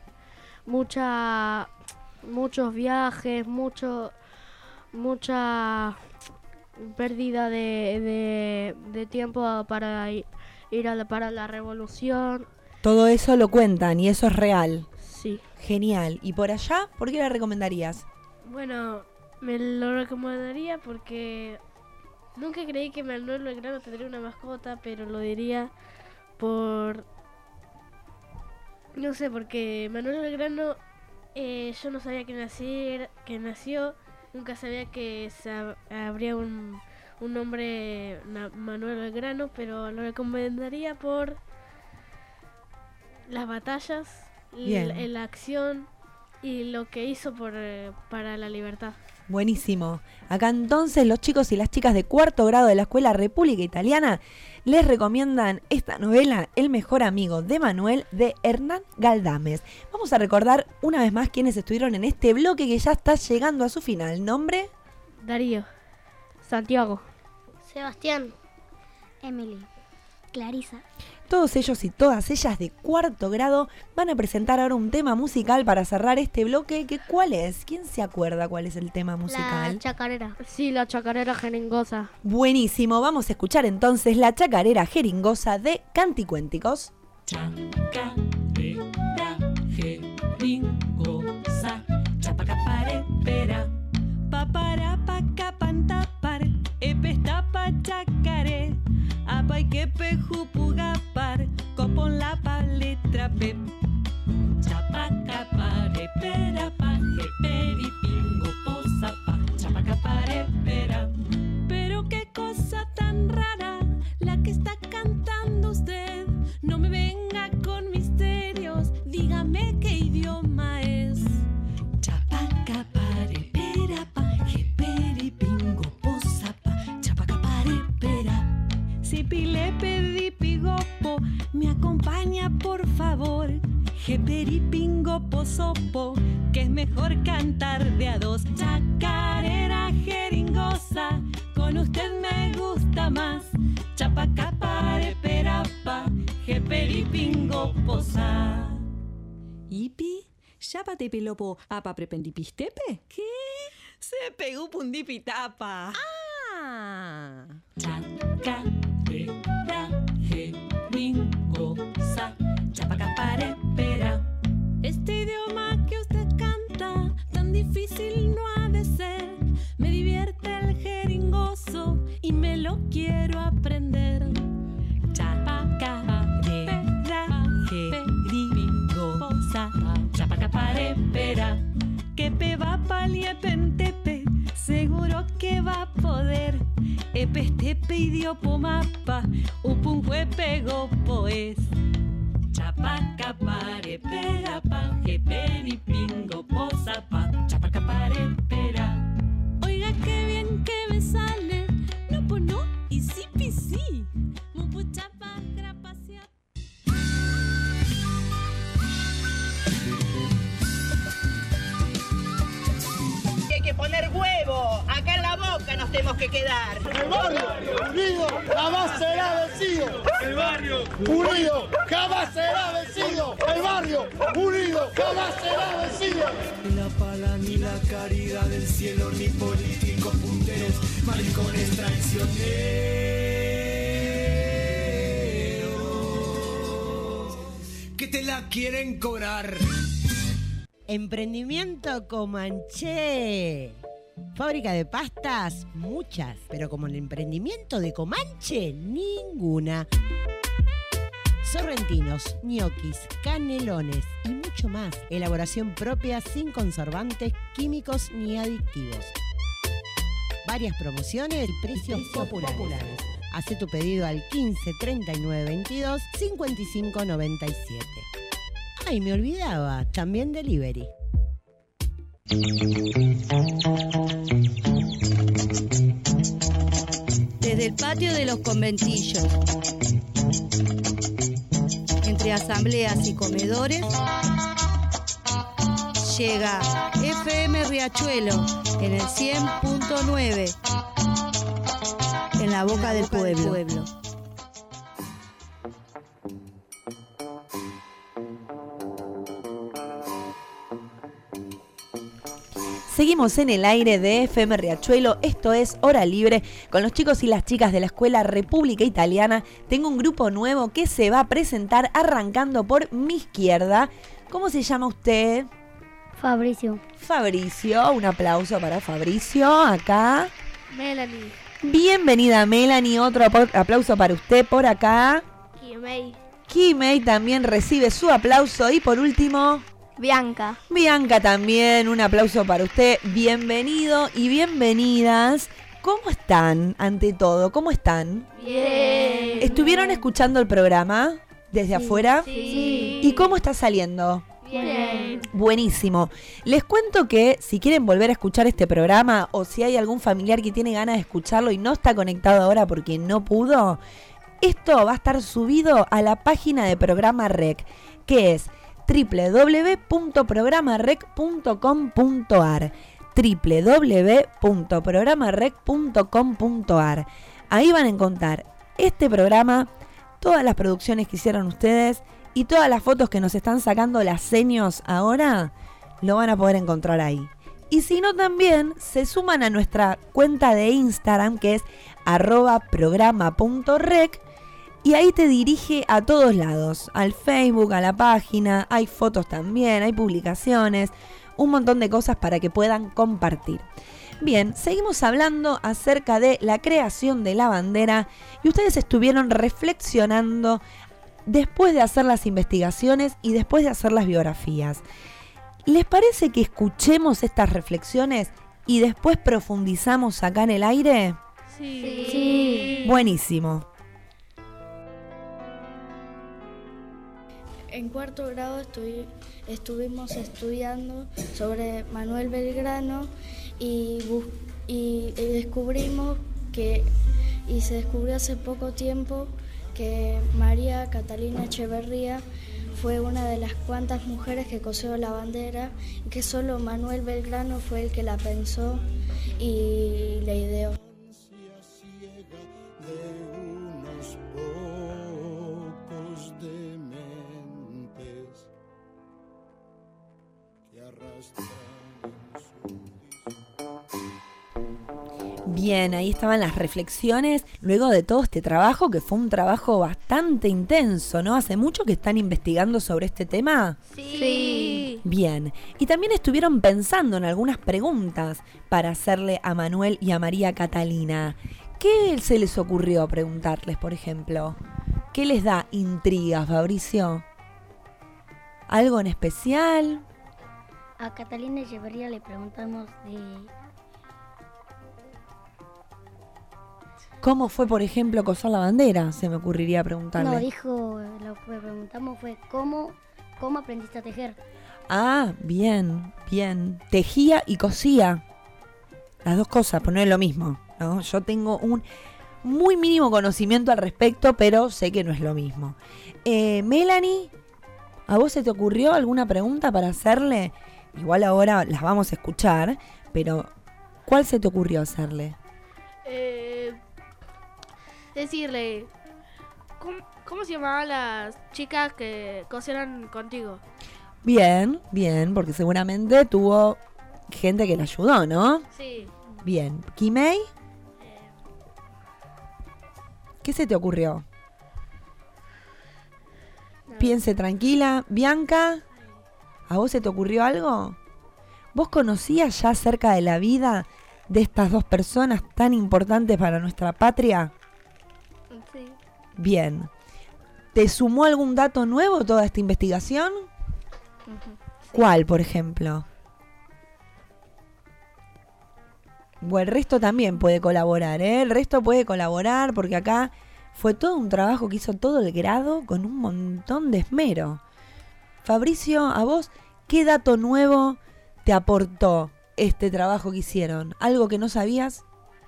[SPEAKER 3] muchos viajes, mucha pérdida de tiempo para ir para la revolución.
[SPEAKER 10] Todo eso lo cuentan y eso es real.
[SPEAKER 3] Sí.
[SPEAKER 10] Genial. ¿Y por allá? ¿Por qué la recomendarías?
[SPEAKER 13] Bueno, me lo recomendaría porque nunca creí que Manuel Belgrano tendría una mascota, pero lo diría no sé, porque Manuel Belgrano yo no sabía que nació, nunca sabía que habría un nombre Manuel Belgrano, pero lo recomendaría por las batallas, la acción y lo que hizo para la libertad.
[SPEAKER 10] Buenísimo. Acá entonces los chicos y las chicas de 4º grado de la Escuela República Italiana les recomiendan esta novela, El mejor amigo de Manuel, de Hernán Galdames. Vamos a recordar una vez más quiénes estuvieron en este bloque que ya está llegando a su final. ¿Nombre?
[SPEAKER 3] Darío. Santiago.
[SPEAKER 11] Sebastián.
[SPEAKER 12] Emily. Clarisa.
[SPEAKER 10] Todos ellos y todas ellas de 4º grado van a presentar ahora un tema musical para cerrar este bloque. ¿Cuál es? ¿Quién se acuerda cuál es el tema musical?
[SPEAKER 11] La chacarera.
[SPEAKER 3] Sí, la chacarera jeringosa.
[SPEAKER 10] Buenísimo, vamos a escuchar entonces la chacarera jeringosa de Canticuénticos.
[SPEAKER 21] Chacarera jeringosa, chapacaparepera, paparapacapantapar, epestapa chacaré. Apa y que pejupugapar, copon la letra P. Chapacapare, pera, paje, peripingo, posapa, chapacapare, pera. Pero qué cosa tan rara la que está cantando usted. No me venga con misterios, dígame qué idioma es. Chapacapare, pera, paje, peripingo, posapa, chapacapare, pera. Si le pedí pigopo, me acompaña por favor. Jeperipingo posopo, que es mejor cantar de a dos. Chacarera jeringosa, con usted me gusta más. Chapacapare perapa, jeperipingo posa. ¿Ipi? ¿Chapate pilopo apa prependipistepe? ¿Qué? Se pegó pundipitapa. ¡Ah! Chacarera jeringosa, chapacaparepera. Este idioma que usted canta, tan difícil no ha de ser. Me divierte el jeringoso y me lo quiero aprender. Chapacaparepera jeringosa, chapacaparepera. Que pe va paliepentepe, seguro que va a poder. Epestepe idiopomapa, upunjue pego poes. Chapacapare pera pa, jeperipingo posapa, chapacapare pera. Oiga qué bien que me sale, no pues no, y sí sí. Mupuchapa grapacia.
[SPEAKER 5] Hay que poner huevo, acá en la boca nos tenemos que quedar.
[SPEAKER 6] El barrio unido jamás será vencido. El barrio unido jamás será vencido. El barrio unido jamás será vencido.
[SPEAKER 4] Ni la pala ni la caridad del cielo, ni políticos punteros, maricones traicioneros que te la quieren cobrar.
[SPEAKER 7] Emprendimiento Comanche. Fábrica de pastas, muchas, pero como el emprendimiento de Comanche, ninguna. Sorrentinos, ñoquis, canelones y mucho más. Elaboración propia sin conservantes, químicos ni aditivos. Varias promociones y precios populares. Haz tu pedido al 15 39 22 55 97. Ay, me olvidaba, también delivery.
[SPEAKER 8] Desde el patio de los conventillos, entre asambleas y comedores, llega FM Riachuelo en el 100.9, en la boca del pueblo.
[SPEAKER 10] Seguimos en el aire de FM Riachuelo, esto es Hora Libre, con los chicos y las chicas de la Escuela República Italiana. Tengo un grupo nuevo que se va a presentar arrancando por mi izquierda. ¿Cómo se llama usted?
[SPEAKER 23] Fabricio.
[SPEAKER 10] Fabricio, un aplauso para Fabricio, acá.
[SPEAKER 23] Melanie.
[SPEAKER 10] Bienvenida Melanie, otro aplauso para usted por acá.
[SPEAKER 23] Kimei.
[SPEAKER 10] Kimei también recibe su aplauso y por último...
[SPEAKER 23] Bianca.
[SPEAKER 10] Bianca también, un aplauso para usted. Bienvenido y bienvenidas. ¿Cómo están ante todo? ¿Cómo están?
[SPEAKER 23] Bien.
[SPEAKER 10] ¿Estuvieron escuchando el programa desde afuera?
[SPEAKER 23] Sí.
[SPEAKER 10] ¿Y cómo está saliendo?
[SPEAKER 23] Bien.
[SPEAKER 10] Buenísimo. Les cuento que si quieren volver a escuchar este programa o si hay algún familiar que tiene ganas de escucharlo y no está conectado ahora porque no pudo, esto va a estar subido a la página de Programa Rec, que es www.programarec.com.ar www.programarec.com.ar. Ahí van a encontrar este programa, todas las producciones que hicieron ustedes y todas las fotos que nos están sacando las seños ahora, lo van a poder encontrar ahí. Y si no, también se suman a nuestra cuenta de Instagram, que es @programa.rec, y ahí te dirige a todos lados, al Facebook, a la página, hay fotos también, hay publicaciones, un montón de cosas para que puedan compartir. Bien, seguimos hablando acerca de la creación de la bandera y ustedes estuvieron reflexionando después de hacer las investigaciones y después de hacer las biografías. ¿Les parece que escuchemos estas reflexiones y después profundizamos acá en el aire?
[SPEAKER 23] Sí.
[SPEAKER 10] Buenísimo.
[SPEAKER 15] En cuarto grado estuvimos estudiando sobre Manuel Belgrano y descubrimos y se descubrió hace poco tiempo que María Catalina Echeverría fue una de las cuantas mujeres que cosió la bandera y que solo Manuel Belgrano fue el que la pensó y la ideó.
[SPEAKER 10] Bien, ahí estaban las reflexiones luego de todo este trabajo, que fue un trabajo bastante intenso, ¿no? ¿Hace mucho que están investigando sobre este tema?
[SPEAKER 23] Sí.
[SPEAKER 10] Bien, y también estuvieron pensando en algunas preguntas para hacerle a Manuel y a María Catalina. ¿Qué se les ocurrió preguntarles, por ejemplo? ¿Qué les da intriga, Fabricio? ¿Algo en especial?
[SPEAKER 23] A Catalina Echeverría le preguntamos de...
[SPEAKER 10] ¿Cómo fue, por ejemplo, coser la bandera? Se me ocurriría preguntarle.
[SPEAKER 23] No, dijo, lo que preguntamos fue ¿cómo aprendiste a tejer?
[SPEAKER 10] Ah, bien, bien. Tejía y cosía. Las dos cosas, pues no es lo mismo, ¿no? Yo tengo un muy mínimo conocimiento al respecto, pero sé que no es lo mismo. Melanie, ¿a vos se te ocurrió alguna pregunta para hacerle? Igual ahora las vamos a escuchar, pero ¿cuál se te ocurrió hacerle?
[SPEAKER 13] Decirle, ¿cómo se llamaban las chicas que cosieron contigo?
[SPEAKER 10] Bien, bien, porque seguramente tuvo gente que le ayudó, ¿no?
[SPEAKER 13] Sí.
[SPEAKER 10] Bien. ¿Kimei? ¿Qué se te ocurrió? Piense tranquila. Bianca, ¿a vos se te ocurrió algo? ¿Vos conocías ya acerca de la vida de estas dos personas tan importantes para nuestra patria?
[SPEAKER 15] Sí.
[SPEAKER 10] Bien. ¿Te sumó algún dato nuevo toda esta investigación?
[SPEAKER 15] Sí.
[SPEAKER 10] ¿Cuál, por ejemplo? Bueno, el resto también puede colaborar, ¿eh? El resto puede colaborar porque acá fue todo un trabajo que hizo todo el grado con un montón de esmero. Fabricio, ¿a vos qué dato nuevo te aportó este trabajo que hicieron? ¿Algo que no sabías?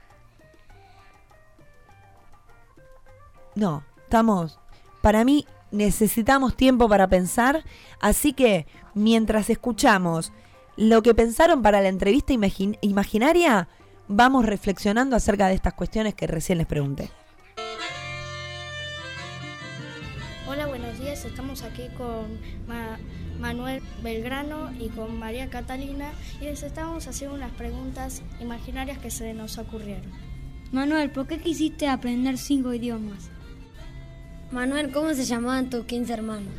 [SPEAKER 10] No, estamos... Para mí necesitamos tiempo para pensar, así que mientras escuchamos lo que pensaron para la entrevista imaginaria, vamos reflexionando acerca de estas cuestiones que recién les pregunté.
[SPEAKER 15] Hola, buenos días. Estamos aquí con Manuel Belgrano y con María Catalina y les estamos haciendo unas preguntas imaginarias que se nos ocurrieron.
[SPEAKER 2] Manuel, ¿por qué quisiste aprender 5 idiomas? Manuel, ¿cómo se llamaban tus 15 hermanos?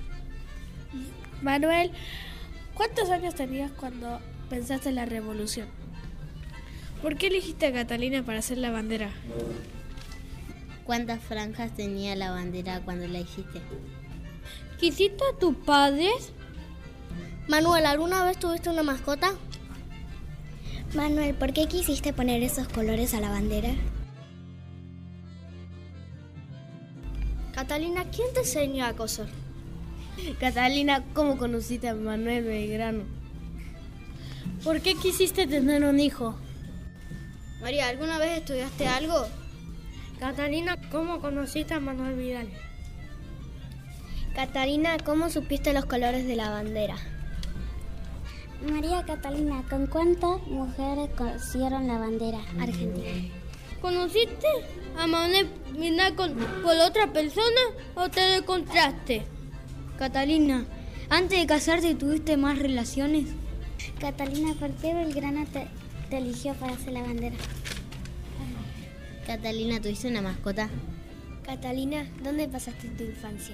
[SPEAKER 13] Manuel, ¿cuántos años tenías cuando pensaste en la revolución?
[SPEAKER 19] ¿Por qué elegiste a Catalina para hacer la bandera?
[SPEAKER 14] ¿Cuántas franjas tenía la bandera cuando la hiciste?
[SPEAKER 17] ¿Quisiste a tus padres?
[SPEAKER 11] Manuel, ¿alguna vez tuviste una mascota?
[SPEAKER 16] Manuel, ¿por qué quisiste poner esos colores a la bandera?
[SPEAKER 15] Catalina, ¿quién te enseñó a coser?
[SPEAKER 17] Catalina, ¿cómo conociste a Manuel Belgrano? ¿Por qué quisiste tener un hijo?
[SPEAKER 15] María, ¿alguna vez estudiaste algo?
[SPEAKER 13] Catalina, ¿cómo conociste a Manuel Vidal?
[SPEAKER 16] Catalina, ¿cómo supiste los colores de la bandera?
[SPEAKER 12] María Catalina, ¿con cuántas mujeres cosieron la bandera argentina?
[SPEAKER 17] ¿Conociste a Manuel Vidal con otra persona o te lo encontraste?
[SPEAKER 2] Catalina, antes de casarte, ¿tuviste más relaciones?
[SPEAKER 12] Catalina, ¿por qué Belgrano te eligió para hacer la bandera?
[SPEAKER 14] Catalina, ¿tuviste una mascota?
[SPEAKER 16] Catalina, ¿dónde pasaste tu infancia?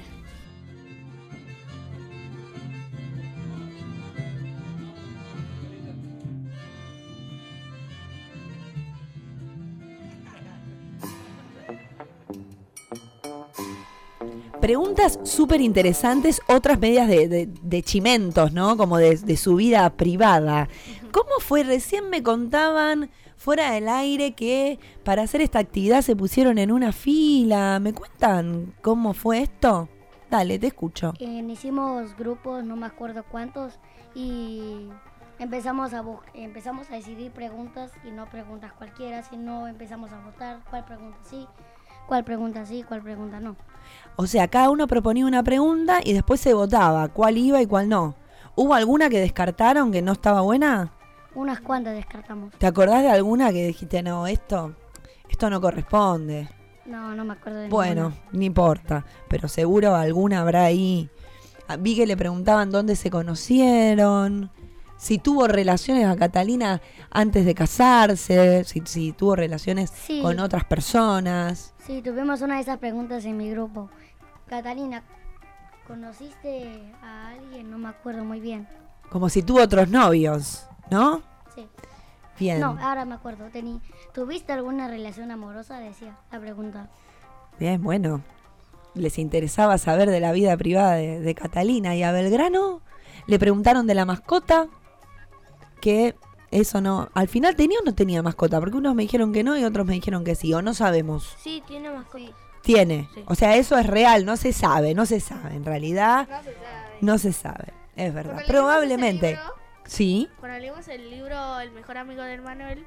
[SPEAKER 10] Preguntas súper interesantes, otras medias de chimentos, ¿no? Como de su vida privada. ¿Cómo fue? Recién me contaban fuera del aire que para hacer esta actividad se pusieron en una fila. ¿Me cuentan cómo fue esto? Dale, te escucho.
[SPEAKER 23] Hicimos grupos, no me acuerdo cuántos, y empezamos a decidir preguntas y no preguntas cualquiera, sino empezamos a votar cuál pregunta sí, cuál pregunta sí, cuál pregunta no.
[SPEAKER 10] O sea, cada uno proponía una pregunta y después se votaba cuál iba y cuál no. ¿Hubo alguna que descartaron que no estaba buena?
[SPEAKER 23] Unas cuantas descartamos.
[SPEAKER 10] ¿Te acordás de alguna que dijiste, no, esto no corresponde?
[SPEAKER 23] No me acuerdo de
[SPEAKER 10] Bueno,
[SPEAKER 23] ninguna.
[SPEAKER 10] no importa, pero seguro alguna habrá ahí. Vi que le preguntaban dónde se conocieron, si tuvo relaciones a Catalina antes de casarse, si tuvo relaciones con otras personas.
[SPEAKER 23] Sí, tuvimos una de esas preguntas en mi grupo. Catalina, ¿conociste a alguien? No me acuerdo muy bien.
[SPEAKER 10] Como si tuvo otros novios, ¿no?
[SPEAKER 23] Sí.
[SPEAKER 10] Bien.
[SPEAKER 23] No, ahora me acuerdo. ¿Tuviste alguna relación amorosa? Decía la pregunta.
[SPEAKER 10] Bien, bueno. Les interesaba saber de la vida privada de Catalina. Y a Belgrano le preguntaron de la mascota, que eso no... Al final, ¿tenía o no tenía mascota? Porque unos me dijeron que no y otros me dijeron que sí, o no sabemos.
[SPEAKER 13] Sí, tiene mascota.
[SPEAKER 10] Tiene.
[SPEAKER 13] Sí.
[SPEAKER 10] O sea, eso es real, no se sabe. En realidad, no se sabe. Es verdad.
[SPEAKER 13] Porque
[SPEAKER 10] Probablemente. Sí.
[SPEAKER 13] Cuando leímos el libro El mejor amigo de Manuel,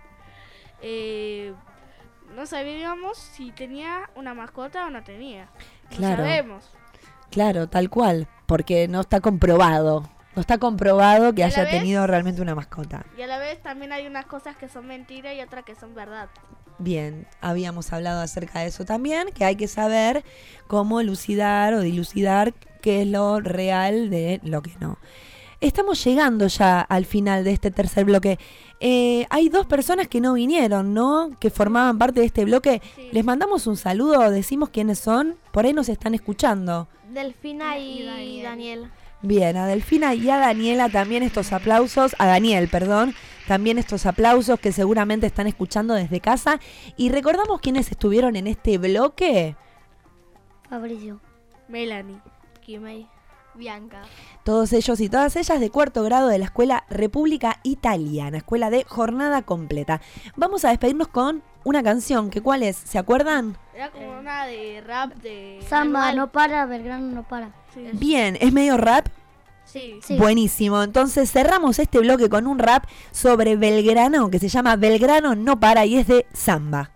[SPEAKER 13] no sabíamos si tenía una mascota o no tenía.
[SPEAKER 10] Claro.
[SPEAKER 13] No sabemos.
[SPEAKER 10] Claro, tal cual. Porque no está comprobado. No está comprobado que
[SPEAKER 13] ¿Y a
[SPEAKER 10] haya
[SPEAKER 13] la vez?
[SPEAKER 10] tenido realmente una mascota.
[SPEAKER 13] Y a la vez también hay unas cosas que son mentiras y otras que son verdad.
[SPEAKER 10] Bien, habíamos hablado acerca de eso también, que hay que saber cómo elucidar o dilucidar qué es lo real de lo que no. estamos llegando ya al final de este tercer bloque. Hay 2 personas que no vinieron, ¿no? Que formaban parte de este bloque. Sí. Les mandamos un saludo, decimos quiénes son. Por ahí nos están escuchando.
[SPEAKER 3] Delfina y Daniel.
[SPEAKER 10] Bien, a Delfina y a Daniela también estos aplausos. A Daniel, perdón. También estos aplausos que seguramente están escuchando desde casa. Y recordamos quiénes estuvieron en este bloque.
[SPEAKER 23] Fabricio,
[SPEAKER 3] Melanie, Kimei, Bianca.
[SPEAKER 10] Todos ellos y todas ellas de 4º grado de la Escuela República Italiana, escuela de jornada completa. Vamos a despedirnos con una canción, que ¿cuál es? ¿Se acuerdan?
[SPEAKER 3] Era como una de rap de...
[SPEAKER 23] Samba, no para, Belgrano no para.
[SPEAKER 10] Sí. Bien, ¿es medio rap?
[SPEAKER 23] Sí.
[SPEAKER 10] Buenísimo, entonces cerramos este bloque con un rap sobre Belgrano, que se llama Belgrano no para y es de Samba.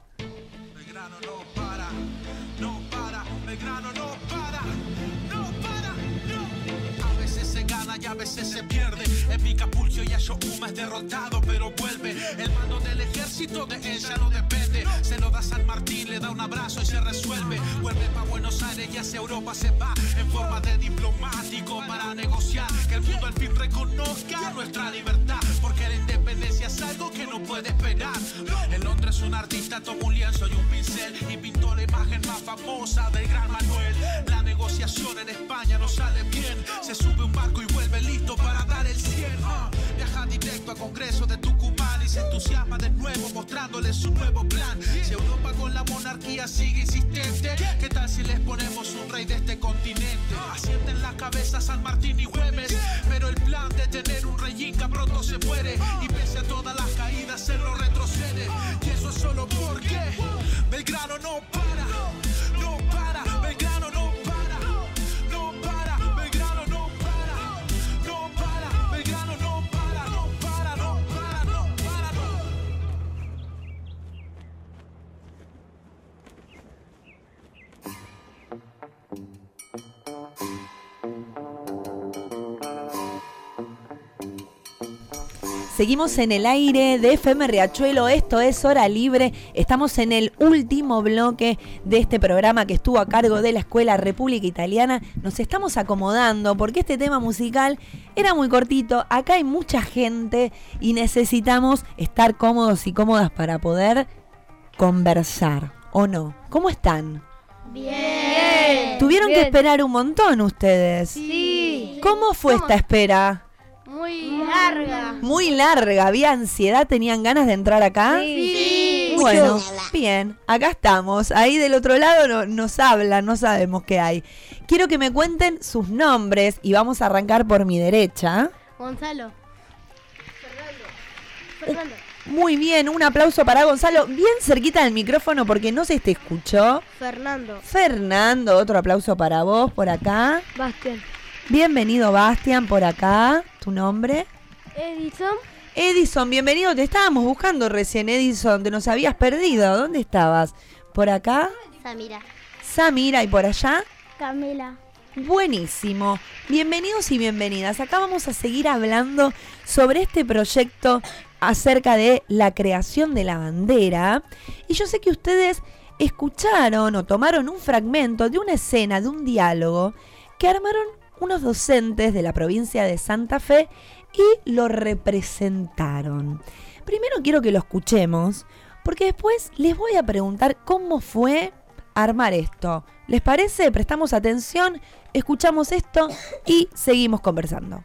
[SPEAKER 1] A veces se pierde, épica pulso y Ashokuma es derrotado, pero vuelve. El mando del ejército de él ya no depende. Se lo da San Martín, le da un abrazo y se resuelve. Vuelve pa' Buenos Aires y hacia Europa se va en forma de diplomático para negociar que el mundo al fin reconozca nuestra libertad, porque la independencia es algo que no puede esperar. En Londres un artista tomó un lienzo y un pincel y pintó la imagen más famosa del gran Manuel. La negociación en España no sale bien, se sube un barco y vuelve listo para dar el 100. Viaja directo al Congreso de Tucumán y se entusiasma de nuevo mostrándoles su nuevo plan. Si Europa con la monarquía sigue insistente, ¿qué tal si les ponemos un rey de este continente? Asienten la cabeza San Martín y Güemes, pero el plan de tener un rey inca pronto se muere y pese a todas las caídas él no retrocede. Y eso es solo porque Belgrano no para, no para, Belgrano no para, no para, Belgrano no para, no para, Belgrano no para, no para, no para, no para, no.
[SPEAKER 10] Seguimos en el aire de FM Riachuelo, esto es Hora Libre, estamos en el último bloque de este programa que estuvo a cargo de la Escuela República Italiana. Nos estamos acomodando porque este tema musical era muy cortito, acá hay mucha gente y necesitamos estar cómodos y cómodas para poder conversar, ¿o no? ¿Cómo están?
[SPEAKER 23] Bien.
[SPEAKER 10] ¿Tuvieron que esperar un montón ustedes?
[SPEAKER 23] Sí.
[SPEAKER 10] ¿Cómo fue esta espera?
[SPEAKER 23] Muy larga.
[SPEAKER 10] Muy larga, ¿había ansiedad? ¿Tenían ganas de entrar acá?
[SPEAKER 23] Sí.
[SPEAKER 10] Bueno, bien, acá estamos. Ahí del otro lado nos hablan, no sabemos qué hay. Quiero que me cuenten sus nombres y vamos a arrancar por mi derecha.
[SPEAKER 23] Gonzalo. Fernando.
[SPEAKER 10] Muy bien, un aplauso para Gonzalo. Bien cerquita del micrófono porque no se te escuchó. Fernando, otro aplauso para vos por acá.
[SPEAKER 3] Bastián.
[SPEAKER 10] Bienvenido, Bastián, por acá. ¿Tu nombre? Edison, bienvenido. Te estábamos buscando recién, Edison. Te nos habías perdido. ¿Dónde estabas? ¿Por acá? Samira. ¿Y por allá?
[SPEAKER 23] Camila.
[SPEAKER 10] Buenísimo. Bienvenidos y bienvenidas. Acá vamos a seguir hablando sobre este proyecto acerca de la creación de la bandera. Y yo sé que ustedes escucharon o tomaron un fragmento de una escena, de un diálogo que armaron unos docentes de la provincia de Santa Fe y lo representaron. Primero quiero que lo escuchemos, porque después les voy a preguntar cómo fue armar esto. ¿Les parece? Prestamos atención, escuchamos esto y seguimos conversando.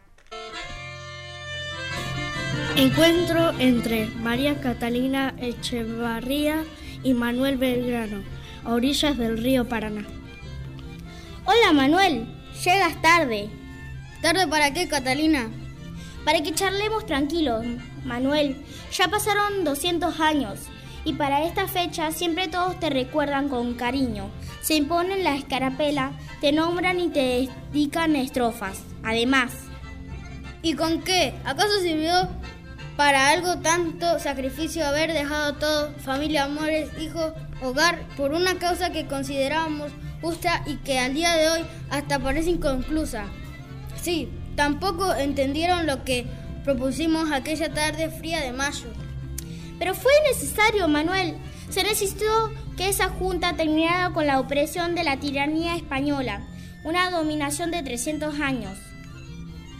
[SPEAKER 9] Encuentro entre María Catalina Echevarría y Manuel Belgrano, a orillas del río Paraná.
[SPEAKER 12] Hola Manuel, llegas tarde.
[SPEAKER 17] ¿Tarde para qué, Catalina?
[SPEAKER 12] Para que charlemos tranquilos, Manuel. Ya pasaron 200 años y para esta fecha siempre todos te recuerdan con cariño. Se imponen la escarapela, te nombran y te dedican estrofas. Además.
[SPEAKER 17] ¿Y con qué? ¿Acaso sirvió para algo tanto sacrificio haber dejado todo, familia, amores, hijos, hogar, por una causa que considerábamos justa y que al día de hoy hasta parece inconclusa? Sí, tampoco entendieron lo que propusimos aquella tarde fría de mayo.
[SPEAKER 12] Pero fue necesario, Manuel. Se necesitó que esa junta terminara con la opresión de la tiranía española, una dominación de 300 años.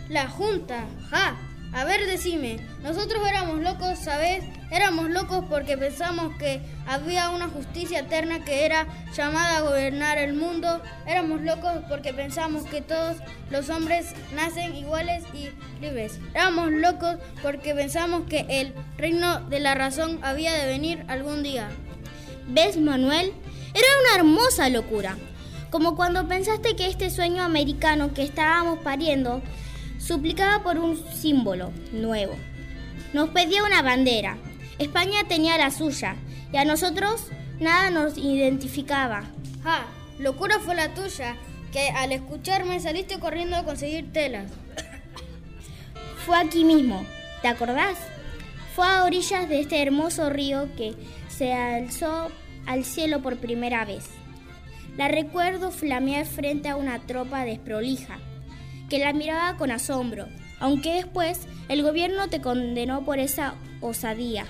[SPEAKER 17] La Junta. A ver, decime. Nosotros éramos locos, ¿sabes? Éramos locos porque pensamos que había una justicia eterna que era llamada a gobernar el mundo. Éramos locos porque pensamos que todos los hombres nacen iguales y libres. Éramos locos porque pensamos que el reino de la razón había de venir algún día.
[SPEAKER 12] ¿Ves, Manuel? Era una hermosa locura. Como cuando pensaste que este sueño americano que estábamos pariendo suplicaba por un símbolo nuevo. Nos pedía una bandera. España tenía la suya y a nosotros nada nos identificaba.
[SPEAKER 17] Locura fue la tuya, que al escucharme saliste corriendo a conseguir telas.
[SPEAKER 12] Fue aquí mismo, ¿te acordás? Fue a orillas de este hermoso río que se alzó al cielo por primera vez. La recuerdo flamear frente a una tropa desprolija que la miraba con asombro, aunque después el gobierno te condenó por esa osadía.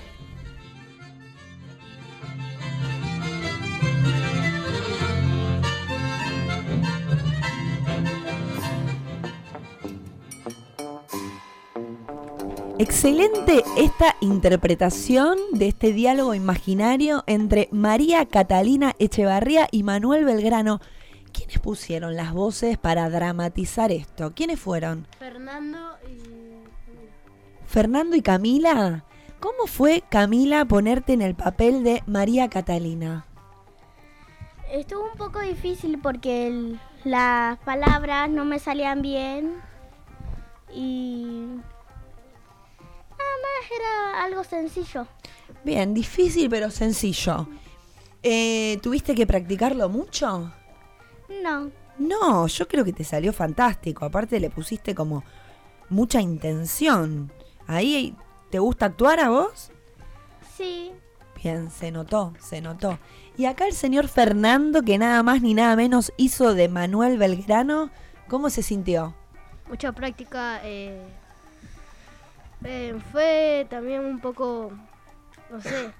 [SPEAKER 10] Excelente esta interpretación de este diálogo imaginario entre María Catalina Echevarría y Manuel Belgrano. ¿Quiénes pusieron las voces para dramatizar esto? ¿Quiénes fueron? Fernando y Camila. ¿Cómo fue, Camila, ponerte en el papel de María Catalina?
[SPEAKER 12] Estuvo un poco difícil porque las palabras no me salían bien y nada más era algo sencillo.
[SPEAKER 10] Bien, difícil pero sencillo. ¿Tuviste que practicarlo mucho? No, yo creo que te salió fantástico. Aparte le pusiste como mucha intención. ¿Ahí te gusta actuar a vos?
[SPEAKER 12] Sí.
[SPEAKER 10] Bien, se notó. Y acá el señor Fernando, que nada más ni nada menos hizo de Manuel Belgrano, ¿cómo se sintió?
[SPEAKER 3] Mucha práctica. Fue también un poco, no sé,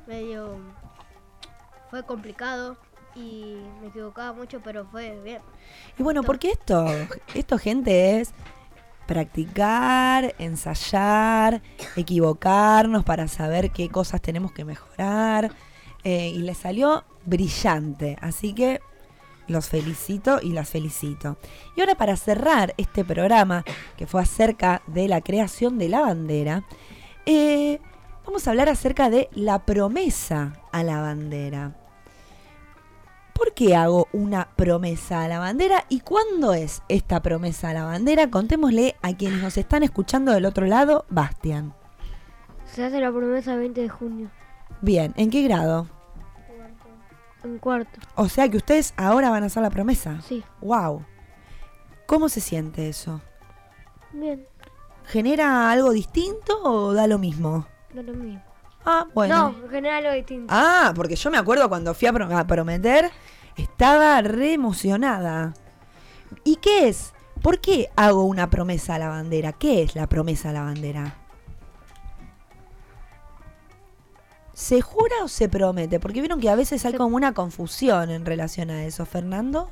[SPEAKER 3] fue complicado. Y me equivocaba mucho, pero fue bien.
[SPEAKER 10] Y bueno, porque esto gente, es practicar, ensayar, equivocarnos para saber qué cosas tenemos que mejorar. Y les salió brillante. Así que los felicito y las felicito. Y ahora, para cerrar este programa, que fue acerca de la creación de la bandera, vamos a hablar acerca de la promesa a la bandera. ¿Por qué hago una promesa a la bandera y cuándo es esta promesa a la bandera? Contémosle a quienes nos están escuchando del otro lado, Bastián.
[SPEAKER 3] Se hace la promesa el 20 de junio.
[SPEAKER 10] Bien, ¿en qué grado?
[SPEAKER 3] En cuarto.
[SPEAKER 10] O sea que ustedes ahora van a hacer la promesa.
[SPEAKER 3] Sí.
[SPEAKER 10] Wow. ¿Cómo se siente eso?
[SPEAKER 3] Bien.
[SPEAKER 10] ¿Genera algo distinto o da lo mismo?
[SPEAKER 3] Da lo mismo.
[SPEAKER 10] Ah, bueno.
[SPEAKER 3] No, genera algo distinto.
[SPEAKER 10] Ah, porque yo me acuerdo cuando fui a prometer, estaba re emocionada. ¿Y qué es? ¿Por qué hago una promesa a la bandera? ¿Qué es la promesa a la bandera? ¿Se jura o se promete? Porque vieron que a veces hay como una confusión en relación a eso, Fernando.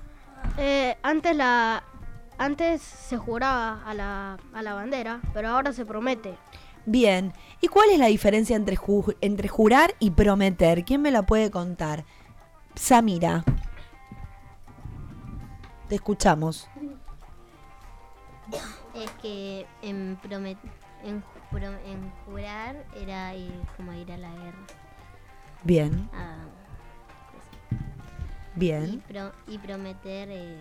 [SPEAKER 3] Antes se juraba a la bandera, pero ahora se promete.
[SPEAKER 10] Bien, ¿y cuál es la diferencia entre jurar y prometer? ¿Quién me la puede contar? Samira, te escuchamos.
[SPEAKER 14] Es que en jurar era como ir a la guerra.
[SPEAKER 10] Bien. Bien.
[SPEAKER 14] Y prometer es...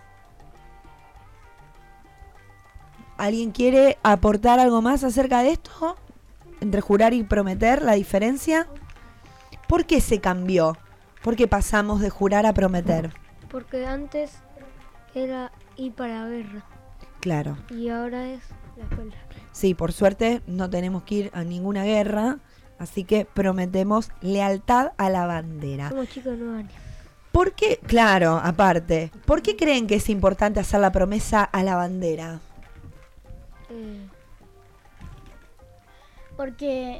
[SPEAKER 10] ¿Alguien quiere aportar algo más acerca de esto? Entre jurar y prometer, la diferencia. ¿Por qué se cambió? ¿Por qué pasamos de jurar a prometer?
[SPEAKER 3] Porque antes era ir para la guerra.
[SPEAKER 10] Claro.
[SPEAKER 3] Y ahora es la escuela.
[SPEAKER 10] Sí, por suerte no tenemos que ir a ninguna guerra, así que prometemos lealtad a la bandera.
[SPEAKER 3] Somos chicos de 9 años.
[SPEAKER 10] ¿Por qué? Claro, aparte. ¿Por qué creen que es importante hacer la promesa a la bandera?
[SPEAKER 12] Porque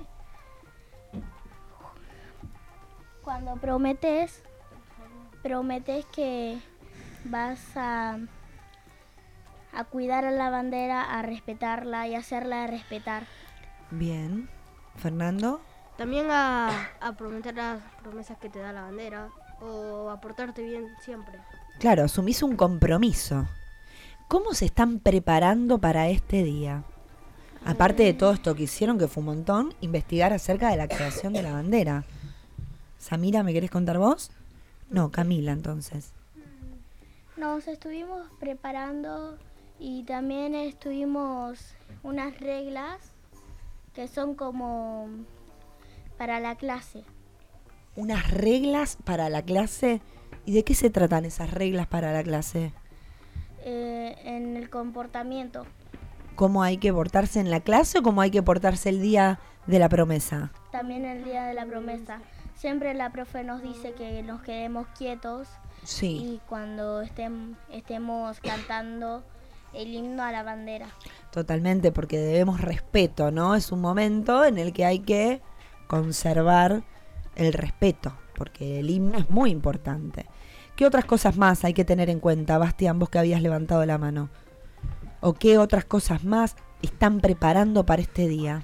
[SPEAKER 12] cuando prometes que vas a a cuidar a la bandera, a respetarla y hacerla respetar.
[SPEAKER 10] Bien. Fernando.
[SPEAKER 3] También a prometer las promesas que te da la bandera o a portarte bien siempre.
[SPEAKER 10] Claro, asumís un compromiso. ¿Cómo se están preparando para este día? Aparte de todo esto que hicieron, que fue un montón, investigar acerca de la creación de la bandera. Samira, ¿me querés contar vos? No, Camila, entonces.
[SPEAKER 12] Nos estuvimos preparando y también estuvimos unas reglas que son como para la clase.
[SPEAKER 10] ¿Unas reglas para la clase? ¿Y de qué se tratan esas reglas para la clase?
[SPEAKER 12] En el comportamiento.
[SPEAKER 10] ¿Cómo hay que portarse en la clase o cómo hay que portarse el día de la promesa?
[SPEAKER 12] También el día de la promesa. Siempre la profe nos dice que nos quedemos quietos.
[SPEAKER 10] Sí.
[SPEAKER 12] Y cuando estemos cantando el himno a la bandera.
[SPEAKER 10] Totalmente, porque debemos respeto, ¿no? Es un momento en el que hay que conservar el respeto, porque el himno es muy importante. ¿Qué otras cosas más hay que tener en cuenta, Bastián, vos que habías levantado la mano? ¿O qué otras cosas más están preparando para este día?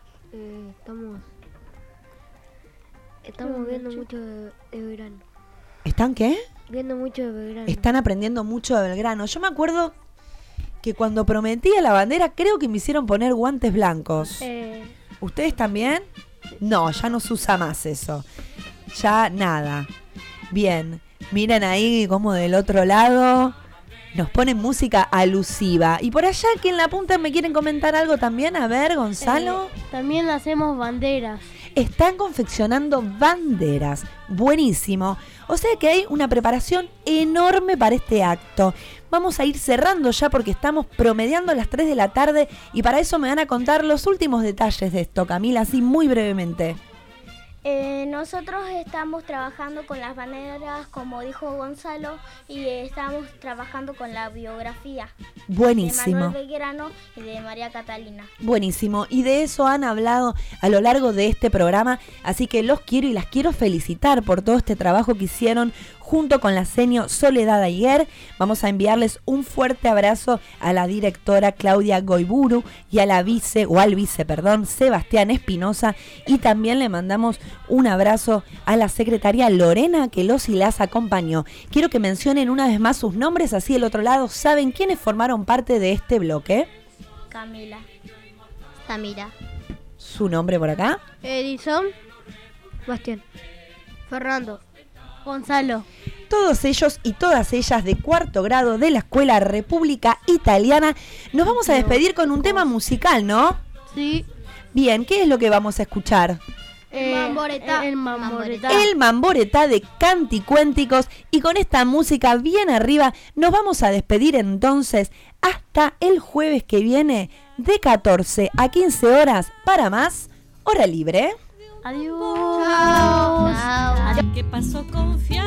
[SPEAKER 3] Estamos viendo mucho de Belgrano.
[SPEAKER 10] ¿Están qué?
[SPEAKER 3] Viendo mucho de Belgrano.
[SPEAKER 10] Están aprendiendo mucho de Belgrano. Yo me acuerdo que cuando prometía la bandera, creo que me hicieron poner guantes blancos. ¿Ustedes también? No, ya no se usa más eso. Ya nada. Bien, miren ahí como del otro lado nos ponen música alusiva. Y por allá que en la punta me quieren comentar algo también. A ver, Gonzalo.
[SPEAKER 3] También hacemos banderas.
[SPEAKER 10] Están confeccionando banderas. Buenísimo. O sea que hay una preparación enorme para este acto. Vamos a ir cerrando ya porque estamos promediando las 3 de la tarde y para eso me van a contar los últimos detalles de esto, Camila, así muy brevemente.
[SPEAKER 12] Nosotros estamos trabajando con las banderas, como dijo Gonzalo, y estamos trabajando con la biografía.
[SPEAKER 10] Buenísimo.
[SPEAKER 12] De Manuel Belgrano y de María Catalina.
[SPEAKER 10] Buenísimo. Y de eso han hablado a lo largo de este programa, así que los quiero y las quiero felicitar por todo este trabajo que hicieron junto con la seño Soledad Aiguer. Vamos a enviarles un fuerte abrazo a la directora Claudia Goiburu y a la al vice, Sebastián Espinosa, y también le mandamos un abrazo a la secretaria Lorena que los y las acompañó. Quiero que mencionen una vez más sus nombres, así del otro lado saben quiénes formaron parte de este bloque.
[SPEAKER 12] Camila.
[SPEAKER 14] Samira.
[SPEAKER 10] ¿Su nombre por acá?
[SPEAKER 3] Edison. Bastián. Fernando. Gonzalo.
[SPEAKER 10] Todos ellos y todas ellas de 4º grado de la Escuela República Italiana. Nos vamos a despedir con un tema musical, ¿no?
[SPEAKER 3] Sí.
[SPEAKER 10] Bien, ¿qué es lo que vamos a escuchar?
[SPEAKER 3] El
[SPEAKER 10] Mamboretá de Canticuénticos. Y con esta música bien arriba nos vamos a despedir entonces hasta el jueves que viene de 14 a 15 horas para más Hora Libre.
[SPEAKER 3] Adiós.
[SPEAKER 21] Chao. ¿Qué pasó con Fiat?